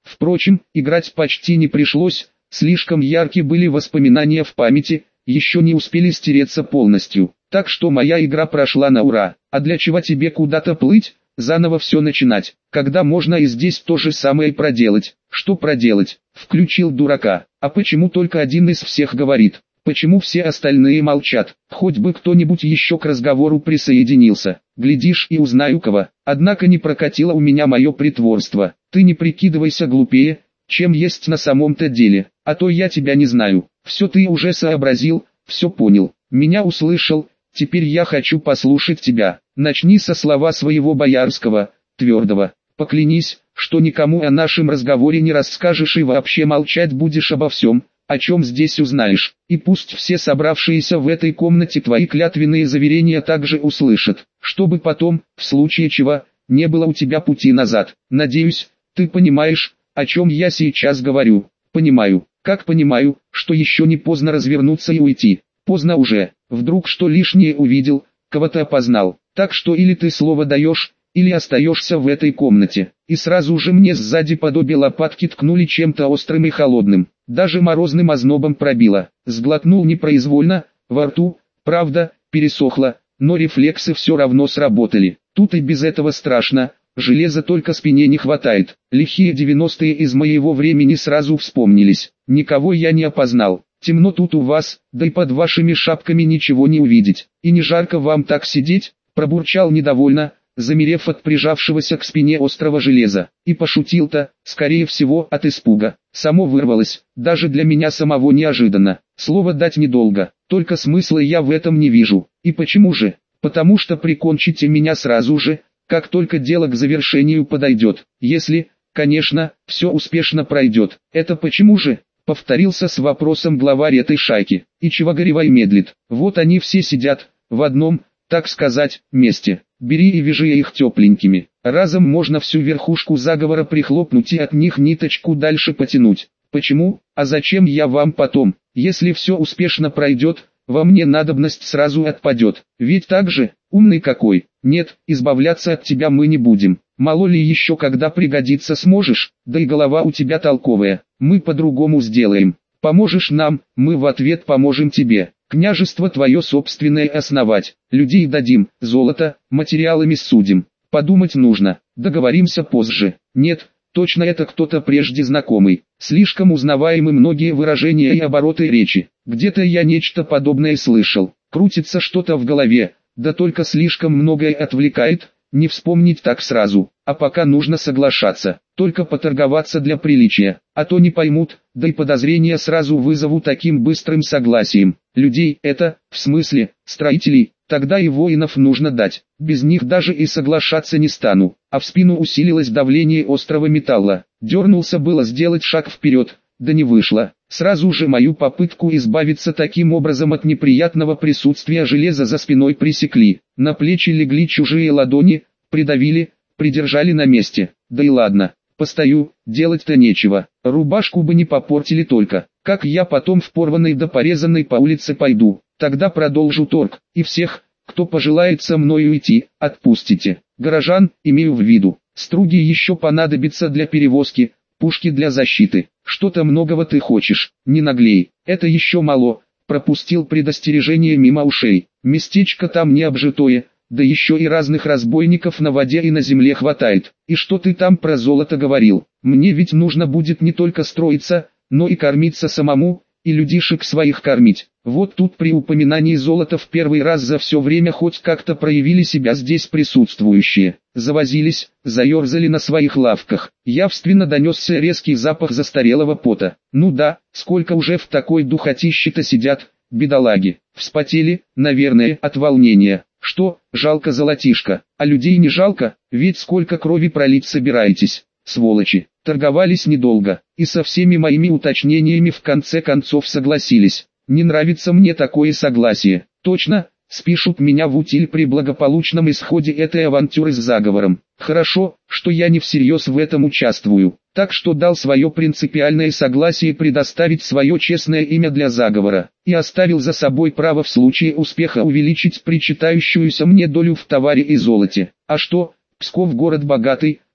Впрочем, играть почти не пришлось, слишком яркие были воспоминания в памяти, еще не успели стереться полностью. Так что моя игра прошла на ура. А для чего тебе куда-то плыть, заново все начинать, когда можно и здесь то же самое проделать? Что проделать? Включил дурака. А почему только один из всех говорит? Почему все остальные молчат? Хоть бы кто-нибудь еще к разговору присоединился. Глядишь и узнаю кого. Однако не прокатило у меня мое притворство. Ты не прикидывайся глупее, чем есть на самом-то деле. А то я тебя не знаю. Все ты уже сообразил, все понял. Меня услышал. Теперь я хочу послушать тебя. Начни со слова своего боярского, твердого. Поклянись, что никому о нашем разговоре не расскажешь и вообще молчать будешь обо всем, о чем здесь узнаешь. И пусть все собравшиеся в этой комнате твои клятвенные заверения также услышат, чтобы потом, в случае чего, не было у тебя пути назад. Надеюсь, ты понимаешь, о чем я сейчас говорю. Понимаю, как понимаю, что еще не поздно развернуться и уйти. Поздно уже. Вдруг что лишнее увидел, кого-то опознал. Так что или ты слово даешь, или остаешься в этой комнате. И сразу же мне сзади под обе лопатки ткнули чем-то острым и холодным. Даже морозным ознобом пробило. Сглотнул непроизвольно, во рту, правда, пересохло, но рефлексы все равно сработали. Тут и без этого страшно, железа только спине не хватает. Лихие девяностые из моего времени сразу вспомнились. Никого я не опознал. Темно тут у вас, да и под вашими шапками ничего не увидеть. И не жарко вам так сидеть, пробурчал недовольно, замерев от прижавшегося к спине острого железа. И пошутил-то, скорее всего, от испуга. Само вырвалось, даже для меня самого неожиданно. Слово дать недолго, только смысла я в этом не вижу. И почему же? Потому что прикончите меня сразу же, как только дело к завершению подойдет. Если, конечно, все успешно пройдет. Это почему же? Повторился с вопросом главарь этой шайки. И чего горевай медлит? Вот они все сидят, в одном, так сказать, месте. Бери и вяжи их тепленькими. Разом можно всю верхушку заговора прихлопнуть и от них ниточку дальше потянуть. Почему? А зачем я вам потом? Если все успешно пройдет, во мне надобность сразу отпадет. Ведь так же, умный какой. Нет, избавляться от тебя мы не будем. Мало ли еще когда пригодится сможешь, да и голова у тебя толковая. Мы по-другому сделаем. Поможешь нам, мы в ответ поможем тебе. Княжество твое собственное основать. Людей дадим, золото, материалами судим. Подумать нужно, договоримся позже. Нет, точно это кто-то прежде знакомый. Слишком узнаваемы многие выражения и обороты речи. Где-то я нечто подобное слышал. Крутится что-то в голове, да только слишком многое отвлекает. Не вспомнить так сразу, а пока нужно соглашаться, только поторговаться для приличия, а то не поймут, да и подозрения сразу вызову таким быстрым согласием. Людей это, в смысле, строителей, тогда и воинов нужно дать, без них даже и соглашаться не стану. А в спину усилилось давление острого металла, дернулся было сделать шаг вперед, да не вышло. Сразу же мою попытку избавиться таким образом от неприятного присутствия железа за спиной пресекли. На плечи легли чужие ладони, придавили, придержали на месте. Да и ладно, постою, делать-то нечего. Рубашку бы не попортили только. Как я потом в порванной да порезанной по улице пойду, тогда продолжу торг. И всех, кто пожелает со мной уйти, отпустите. Горожан, имею в виду, струги еще понадобятся для перевозки, пушки для защиты. Что-то многого ты хочешь, не наглей. Это еще мало. Пропустил предостережение мимо ушей. Местечко там не обжитое, да еще и разных разбойников на воде и на земле хватает. И что ты там про золото говорил? Мне ведь нужно будет не только строиться, но и кормиться самому, и людишек своих кормить. Вот тут при упоминании золота в первый раз за все время хоть как-то проявили себя здесь присутствующие. Завозились, заерзали на своих лавках. Явственно донесся резкий запах застарелого пота. Ну да, сколько уже в такой духотище-то сидят, бедолаги. Вспотели, наверное, от волнения. Что, жалко золотишко, а людей не жалко, ведь сколько крови пролить собираетесь, сволочи. Торговались недолго, и со всеми моими уточнениями в конце концов согласились. Не нравится мне такое согласие. Точно, спишут меня в утиль при благополучном исходе этой авантюры с заговором. Хорошо, что я не всерьез в этом участвую. Так что дал свое принципиальное согласие предоставить свое честное имя для заговора. И оставил за собой право в случае успеха увеличить причитающуюся мне долю в товаре и золоте. А что, Псков город богатый,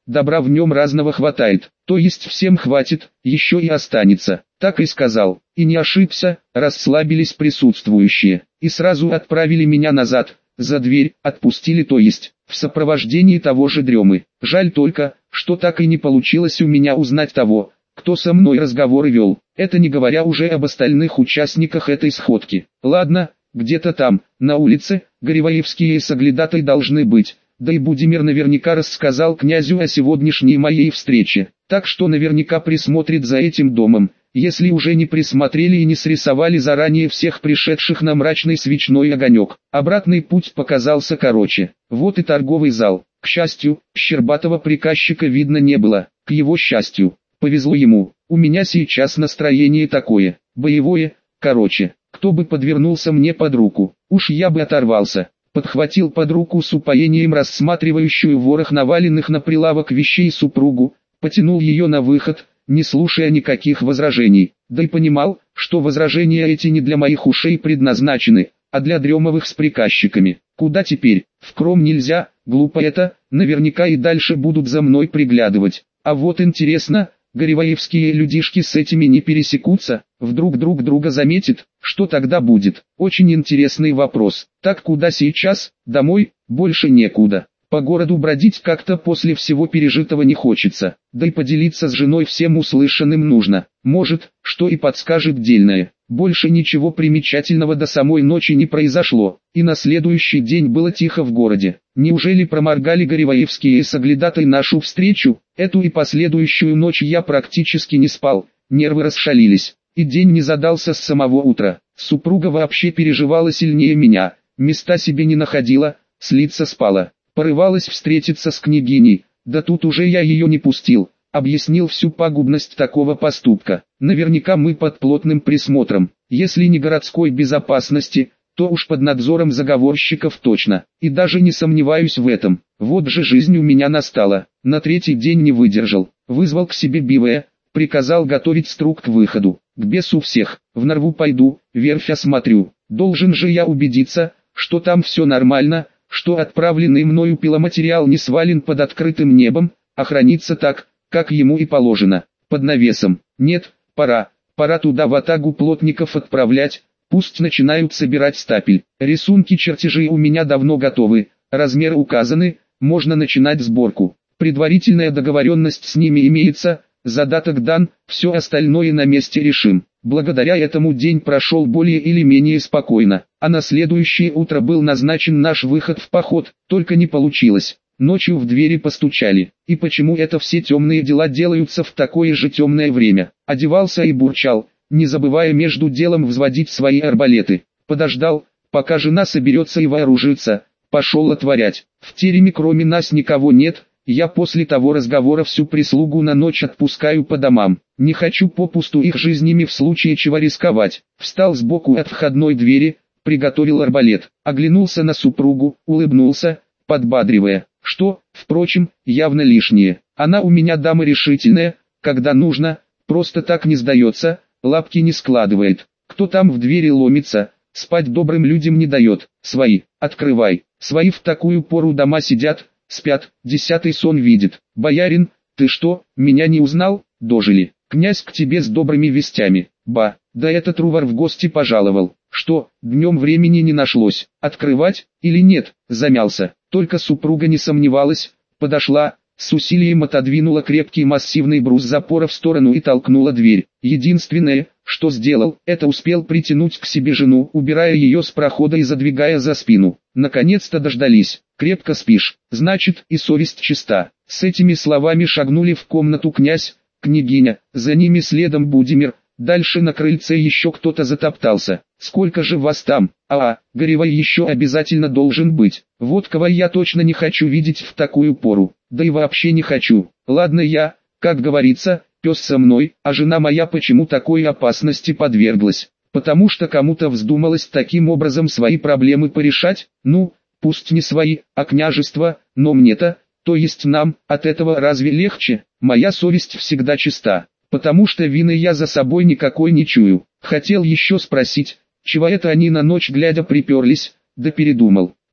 добра в нем разного хватает, то есть всем хватит, еще и останется. Так и сказал, и не ошибся, расслабились присутствующие, и сразу отправили меня назад, за дверь, отпустили, то есть, в сопровождении того же Дремы. Жаль только, что так и не получилось у меня узнать того, кто со мной разговоры вел, это не говоря уже об остальных участниках этой сходки. Ладно, где-то там, на улице, гореваевские соглядатай должны быть, да и Будимир наверняка рассказал князю о сегодняшней моей встрече, так что наверняка присмотрит за этим домом, если уже не присмотрели и не срисовали заранее всех пришедших на мрачный свечной огонек. Обратный путь показался короче. Вот и торговый зал. К счастью, щербатого приказчика видно не было. К его счастью, повезло ему. У меня сейчас настроение такое, боевое, короче. Кто бы подвернулся мне под руку, уж я бы оторвался. Подхватил под руку с упоением рассматривающую ворох наваленных на прилавок вещей супругу, потянул ее на выход, не слушая никаких возражений, да и понимал, что возражения эти не для моих ушей предназначены, а для Дремовых с приказчиками. Куда теперь? В Кром нельзя, глупо это, наверняка и дальше будут за мной приглядывать. А вот интересно, гореваевские людишки с этими не пересекутся, вдруг друг друга заметят, что тогда будет? Очень интересный вопрос. Так куда сейчас? Домой? Больше некуда. По городу бродить как-то после всего пережитого не хочется, да и поделиться с женой всем услышанным нужно. Может, что и подскажет дельное. Больше ничего примечательного до самой ночи не произошло, и на следующий день было тихо в городе. Неужели проморгали гореваевские соглядатай нашу встречу? Эту и последующую ночь я практически не спал, нервы расшалились, и день не задался с самого утра. Супруга вообще переживала сильнее меня, места себе не находила, с лица спала. Порывалась встретиться с княгиней, да тут уже я ее не пустил, объяснил всю пагубность такого поступка. Наверняка мы под плотным присмотром, если не городской безопасности, то уж под надзором заговорщиков точно, и даже не сомневаюсь в этом. Вот же жизнь у меня настала, на третий день не выдержал, вызвал к себе Бивая, приказал готовить струк к выходу, к бесу всех, в Нарву пойду, верфь осмотрю, должен же я убедиться, что там все нормально, что отправленный мною пиломатериал не свален под открытым небом, а хранится так, как ему и положено, под навесом. Нет, пора, пора туда ватагу плотников отправлять, пусть начинают собирать стапель. Рисунки чертежей у меня давно готовы, размеры указаны, можно начинать сборку. Предварительная договоренность с ними имеется, задаток дан, все остальное на месте решим. Благодаря этому день прошел более или менее спокойно, а на следующее утро был назначен наш выход в поход, только не получилось. Ночью в двери постучали, и почему это все темные дела делаются в такое же темное время? Одевался и бурчал, не забывая между делом взводить свои арбалеты. Подождал, пока жена соберется и вооружится, пошел отворять. В тереме кроме нас никого нет. Я после того разговора всю прислугу на ночь отпускаю по домам. Не хочу попусту их жизнями в случае чего рисковать. Встал сбоку от входной двери, приготовил арбалет, оглянулся на супругу, улыбнулся, подбадривая, что, впрочем, явно лишнее. Она у меня дама решительная, когда нужно, просто так не сдается, лапки не складывает. Кто там в двери ломится, спать добрым людям не дает. Свои, открывай. Свои в такую пору дома сидят, спят, десятый сон видит. Боярин, ты что, меня не узнал? Дожили. Князь к тебе с добрыми вестями. Ба, да этот Рувар в гости пожаловал. Что, днем времени не нашлось, открывать, или нет? Замялся. Только супруга не сомневалась, подошла, с усилием отодвинула крепкий массивный брус запора в сторону и толкнула дверь. Единственное, что сделал, это успел притянуть к себе жену, убирая ее с прохода и задвигая за спину. Наконец-то дождались. Крепко спишь, значит и совесть чиста. С этими словами шагнули в комнату князь, княгиня, за ними следом Будимир. Дальше на крыльце еще кто-то затоптался. Сколько же вас там? А, Горевай еще обязательно должен быть. Вот кого я точно не хочу видеть в такую пору. Да и вообще не хочу. Ладно я, как говорится, пес со мной, а жена моя почему такой опасности подверглась? Потому что кому-то вздумалось таким образом свои проблемы порешать? Ну, пусть не свои, а княжество, но мне-то, то есть нам, от этого разве легче? Моя совесть всегда чиста. Потому что вины я за собой никакой не чую. Хотел еще спросить, чего это они на ночь глядя приперлись, да передумал.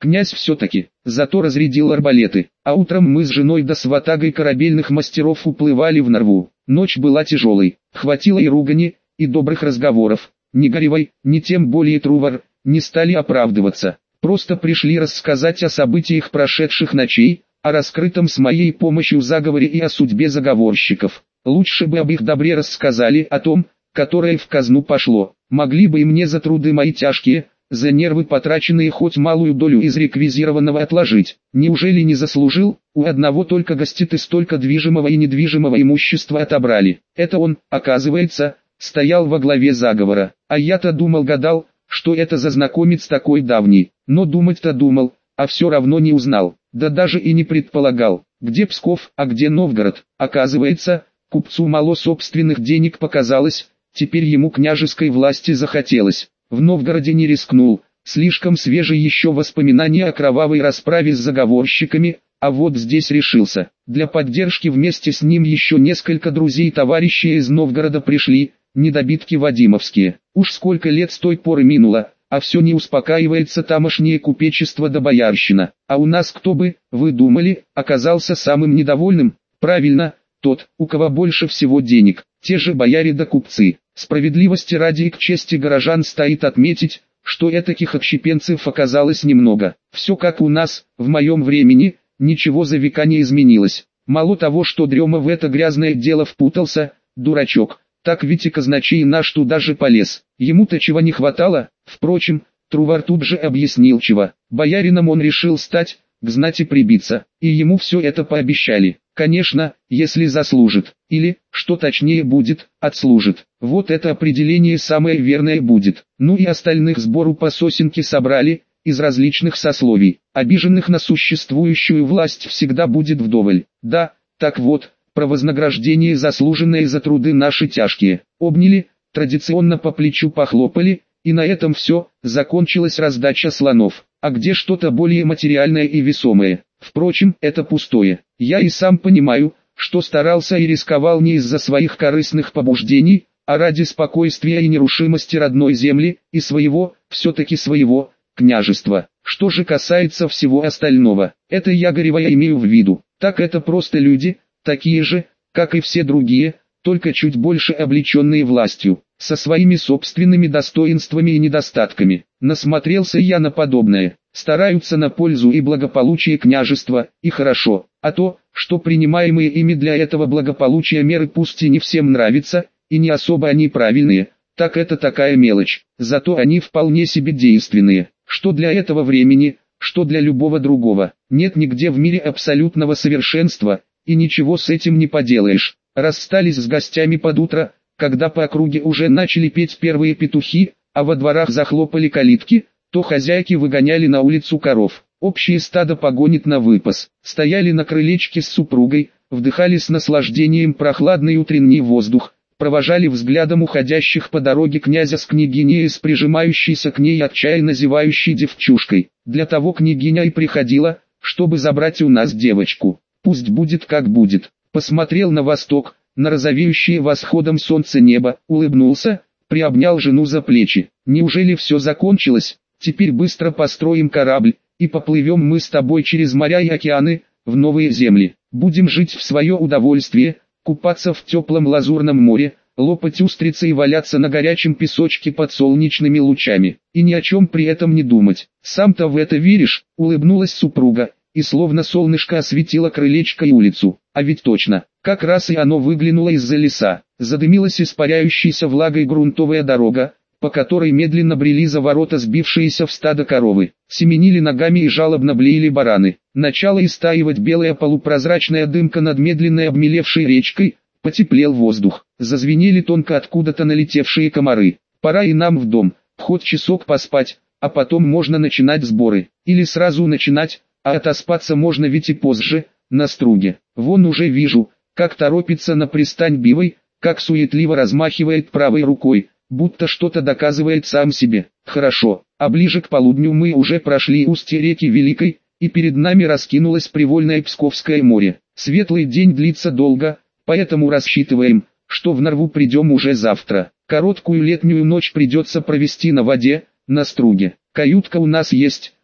Князь все-таки, зато разрядил арбалеты, а утром мы с женой да с ватагой корабельных мастеров уплывали в Нарву. Ночь была тяжелой, хватило и ругани, и добрых разговоров. Ни Горевой, ни тем более Трувор, не стали оправдываться, просто пришли рассказать о событиях прошедших ночей, о раскрытом с моей помощью заговоре и о судьбе заговорщиков. Лучше бы об их добре рассказали, о том, которое в казну пошло. Могли бы и мне за труды мои тяжкие, за нервы потраченные хоть малую долю из реквизированного отложить. Неужели не заслужил? У одного только гоститы столько движимого и недвижимого имущества отобрали. Это он, оказывается, стоял во главе заговора. А я-то думал-гадал, что это за знакомец такой давний. Но думать-то думал, а все равно не узнал. Да даже и не предполагал, где Псков, а где Новгород. Оказывается, купцу мало собственных денег показалось, теперь ему княжеской власти захотелось. В Новгороде не рискнул, слишком свежи еще воспоминания о кровавой расправе с заговорщиками, а вот здесь решился. Для поддержки вместе с ним еще несколько друзей-товарищей из Новгорода пришли, недобитки вадимовские. Уж сколько лет с той поры минуло, а все не успокаивается тамошнее купечество да боярщина. А у нас кто бы, вы думали, оказался самым недовольным? Правильно, тот, у кого больше всего денег, те же бояре да купцы. Справедливости ради и к чести горожан стоит отметить, что этаких отщепенцев оказалось немного. Все как у нас, в моем времени, ничего за века не изменилось. Мало того, что Дрема в это грязное дело впутался, дурачок, так ведь и казначей наш туда же полез. Ему-то чего не хватало? Впрочем, Трувор тут же объяснил чего. Боярином он решил стать, к знати прибиться, и ему все это пообещали. Конечно, если заслужит, или, что точнее будет, отслужит. Вот это определение самое верное будет. Ну и остальных сбору по сосенке собрали, из различных сословий. Обиженных на существующую власть всегда будет вдоволь. Да, так вот, про вознаграждение заслуженное за труды наши тяжкие. Обняли, традиционно по плечу похлопали, и на этом все, закончилась раздача слонов. А где что-то более материальное и весомое? Впрочем, это пустое. Я и сам понимаю, что старался и рисковал не из-за своих корыстных побуждений, а ради спокойствия и нерушимости родной земли, и своего, все-таки своего, княжества. Что же касается всего остального, это я Горевая имею в виду. Так это просто люди, такие же, как и все другие, только чуть больше облеченные властью, со своими собственными достоинствами и недостатками. Насмотрелся я на подобное. Стараются на пользу и благополучие княжества, и хорошо, а то, что принимаемые ими для этого благополучия меры пусть и не всем нравятся, и не особо они правильные, так это такая мелочь, зато они вполне себе действенные, что для этого времени, что для любого другого. Нет нигде в мире абсолютного совершенства, и ничего с этим не поделаешь. Расстались с гостями под утро, когда по округе уже начали петь первые петухи, а во дворах захлопали калитки, то хозяйки выгоняли на улицу коров. Общее стадо погонит на выпас. Стояли на крылечке с супругой, вдыхали с наслаждением прохладный утренний воздух, провожали взглядом уходящих по дороге князя с княгиней и с прижимающейся к ней отчаянно зевающей девчушкой. Для того княгиня и приходила, чтобы забрать у нас девочку. Пусть будет как будет. Посмотрел на восток, на розовеющее восходом солнце небо, улыбнулся, приобнял жену за плечи. Неужели все закончилось? Теперь быстро построим корабль, и поплывем мы с тобой через моря и океаны, в новые земли. Будем жить в свое удовольствие, купаться в теплом лазурном море, лопать устрицы и валяться на горячем песочке под солнечными лучами. И ни о чем при этом не думать. Сам-то в это веришь? Улыбнулась супруга, и словно солнышко осветило крылечко и улицу. А ведь точно, как раз и оно выглянуло из-за леса. Задымилась испаряющейся влагой грунтовая дорога, по которой медленно брели за ворота сбившиеся в стадо коровы. Семенили ногами и жалобно блеяли бараны. Начала истаивать белая полупрозрачная дымка над медленной обмелевшей речкой, потеплел воздух. Зазвенели тонко откуда-то налетевшие комары. Пора и нам в дом, хоть часок поспать, а потом можно начинать сборы. Или сразу начинать, а отоспаться можно ведь и позже, на струге. Вон уже вижу, как торопится на пристань Бивой, как суетливо размахивает правой рукой, будто что-то доказывает сам себе. Хорошо, а ближе к полудню мы уже прошли устье реки Великой, и перед нами раскинулось привольное Псковское море. Светлый день длится долго, поэтому рассчитываем, что в Нарву придем уже завтра. Короткую летнюю ночь придется провести на воде, на струге. Каютка у нас есть,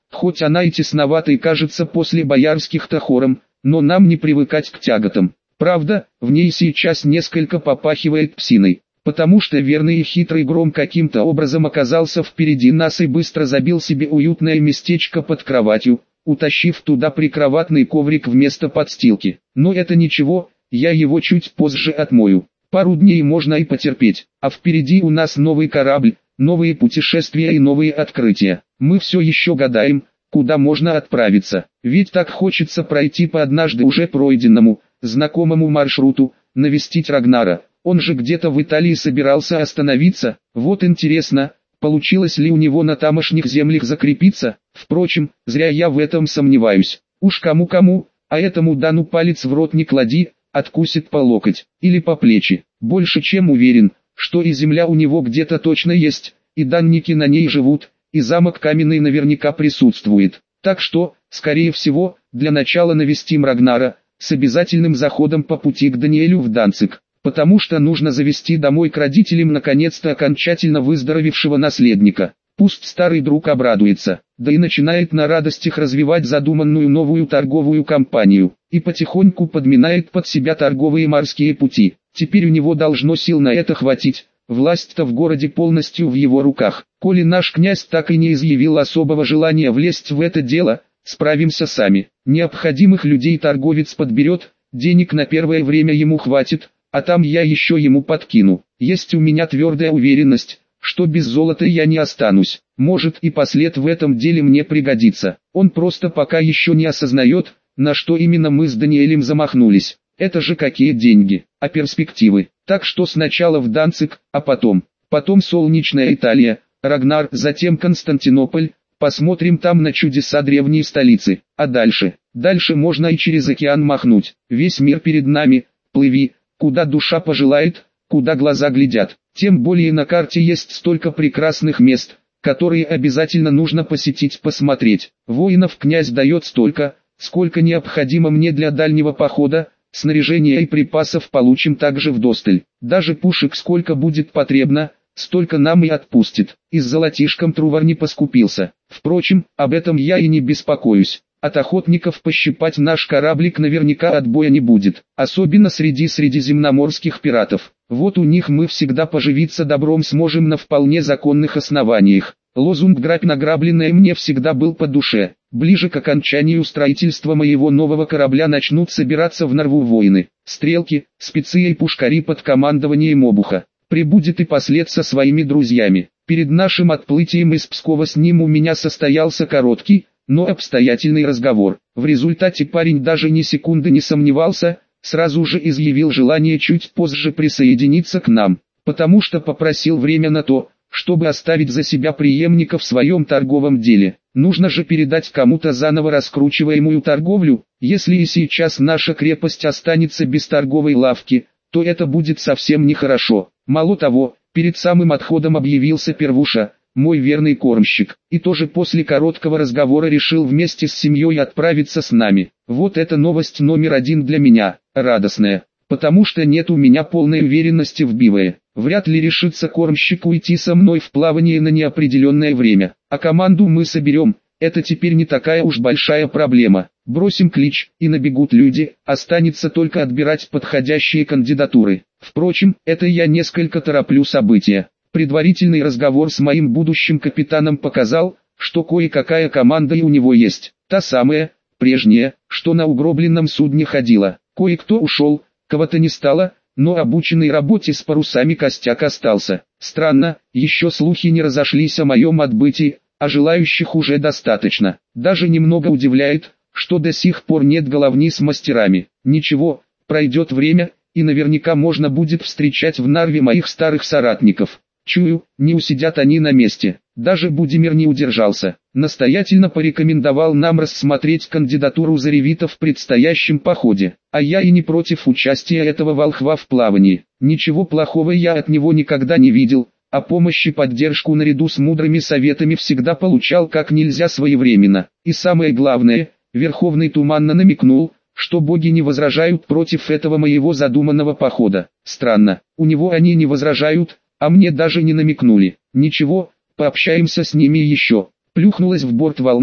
хоть она и тесноватой кажется после боярских-то хором, но нам не привыкать к тяготам. Правда, в ней сейчас несколько попахивает псиной, потому что верный и хитрый Гром каким-то образом оказался впереди нас и быстро забил себе уютное местечко под кроватью, утащив туда прикроватный коврик вместо подстилки. Но это ничего, я его чуть позже отмою. Пару дней можно и потерпеть, а впереди у нас новый корабль, новые путешествия и новые открытия. Мы все еще гадаем, куда можно отправиться, ведь так хочется пройти по однажды уже пройденному, знакомому маршруту, навестить Рагнара. Он же где-то в Италии собирался остановиться, вот интересно, получилось ли у него на тамошних землях закрепиться. Впрочем, зря я в этом сомневаюсь. Уж кому-кому, а этому Дану палец в рот не клади, откусит по локоть, или по плечи. Больше чем уверен, что и земля у него где-то точно есть, и данники на ней живут, и замок каменный наверняка присутствует. Так что, скорее всего, для начала навестим Рагнара, с обязательным заходом по пути к Даниэлю в Данциг, потому что нужно завести домой к родителям наконец-то окончательно выздоровевшего наследника. Пусть старый друг обрадуется, да и начинает на радостях развивать задуманную новую торговую компанию, и потихоньку подминает под себя торговые морские пути. Теперь у него должно сил на это хватить, власть-то в городе полностью в его руках. Коли наш князь так и не изъявил особого желания влезть в это дело, справимся сами. Необходимых людей торговец подберет, денег на первое время ему хватит, а там я еще ему подкину. Есть у меня твердая уверенность, что без золота я не останусь. Может и послед в этом деле мне пригодится. Он просто пока еще не осознает, на что именно мы с Даниэлем замахнулись. Это же какие деньги, а перспективы. Так что сначала в Данциг, а потом, потом солнечная Италия, Рагнар, затем Константинополь. Посмотрим там на чудеса древней столицы. А дальше, дальше можно и через океан махнуть. Весь мир перед нами, плыви, куда душа пожелает, куда глаза глядят. Тем более на карте есть столько прекрасных мест, которые обязательно нужно посетить, посмотреть. Воинов князь дает столько, сколько необходимо мне для дальнего похода, снаряжения и припасов получим также вдосталь. Даже пушек сколько будет потребно, столько нам и отпустит. И с золотишком Трувор не поскупился. Впрочем, об этом я и не беспокоюсь. От охотников пощипать наш кораблик наверняка отбоя не будет, особенно среди средиземноморских пиратов. Вот у них мы всегда поживиться добром сможем на вполне законных основаниях. Лозунг «Грабь награбленное» мне всегда был по душе. Ближе к окончанию строительства моего нового корабля начнут собираться в Нарву воины, стрелки, спецы и пушкари под командованием Обуха. Прибудет и послед со своими друзьями. Перед нашим отплытием из Пскова с ним у меня состоялся короткий, но обстоятельный разговор. В результате парень даже ни секунды не сомневался, сразу же изъявил желание чуть позже присоединиться к нам, потому что попросил время на то, чтобы оставить за себя преемника в своем торговом деле. Нужно же передать кому-то заново раскручиваемую торговлю. Если и сейчас наша крепость останется без торговой лавки, то это будет совсем нехорошо. Мало того, перед самым отходом объявился Первуша, мой верный кормщик, и тоже после короткого разговора решил вместе с семьей отправиться с нами. Вот это новость номер один для меня, радостная, потому что нет у меня полной уверенности в Бивае. Вряд ли решится кормщик уйти со мной в плавание на неопределенное время, а команду мы соберем, это теперь не такая уж большая проблема. Бросим клич, и набегут люди, останется только отбирать подходящие кандидатуры. Впрочем, это я несколько тороплю события. Предварительный разговор с моим будущим капитаном показал, что кое-какая команда и у него есть. Та самая, прежняя, что на угробленном судне ходила. Кое-кто ушел, кого-то не стало, но обученный работе с парусами костяк остался. Странно, еще слухи не разошлись о моем отбытии, а желающих уже достаточно. Даже немного удивляет, что до сих пор нет головни с мастерами. Ничего, пройдет время, и наверняка можно будет встречать в Нарве моих старых соратников. Чую, не усидят они на месте. Даже Будимир не удержался. Настоятельно порекомендовал нам рассмотреть кандидатуру Заревита в предстоящем походе. А я и не против участия этого волхва в плавании. Ничего плохого я от него никогда не видел, а помощь и поддержку наряду с мудрыми советами всегда получал как нельзя своевременно. И самое главное, Верховный туманно намекнул, что боги не возражают против этого моего задуманного похода. Странно, у него они не возражают, а мне даже не намекнули. Ничего, пообщаемся с ними еще. Плюхнулась в борт волна,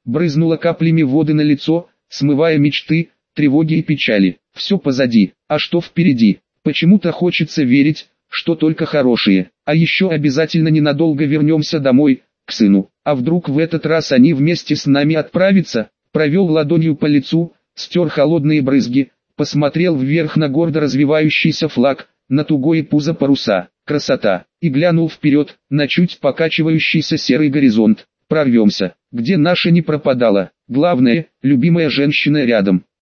брызнула каплями воды на лицо, смывая мечты, тревоги и печали. Все позади, а что впереди? Почему-то хочется верить, что только хорошие. А еще обязательно ненадолго вернемся домой, к сыну. А вдруг в этот раз они вместе с нами отправятся? Провел ладонью по лицу, стер холодные брызги, посмотрел вверх на гордо развивающийся флаг, на тугое пузо паруса. Красота. И глянул вперед, на чуть покачивающийся серый горизонт. Прорвемся. Где наша не пропадала. Главное, любимая женщина рядом.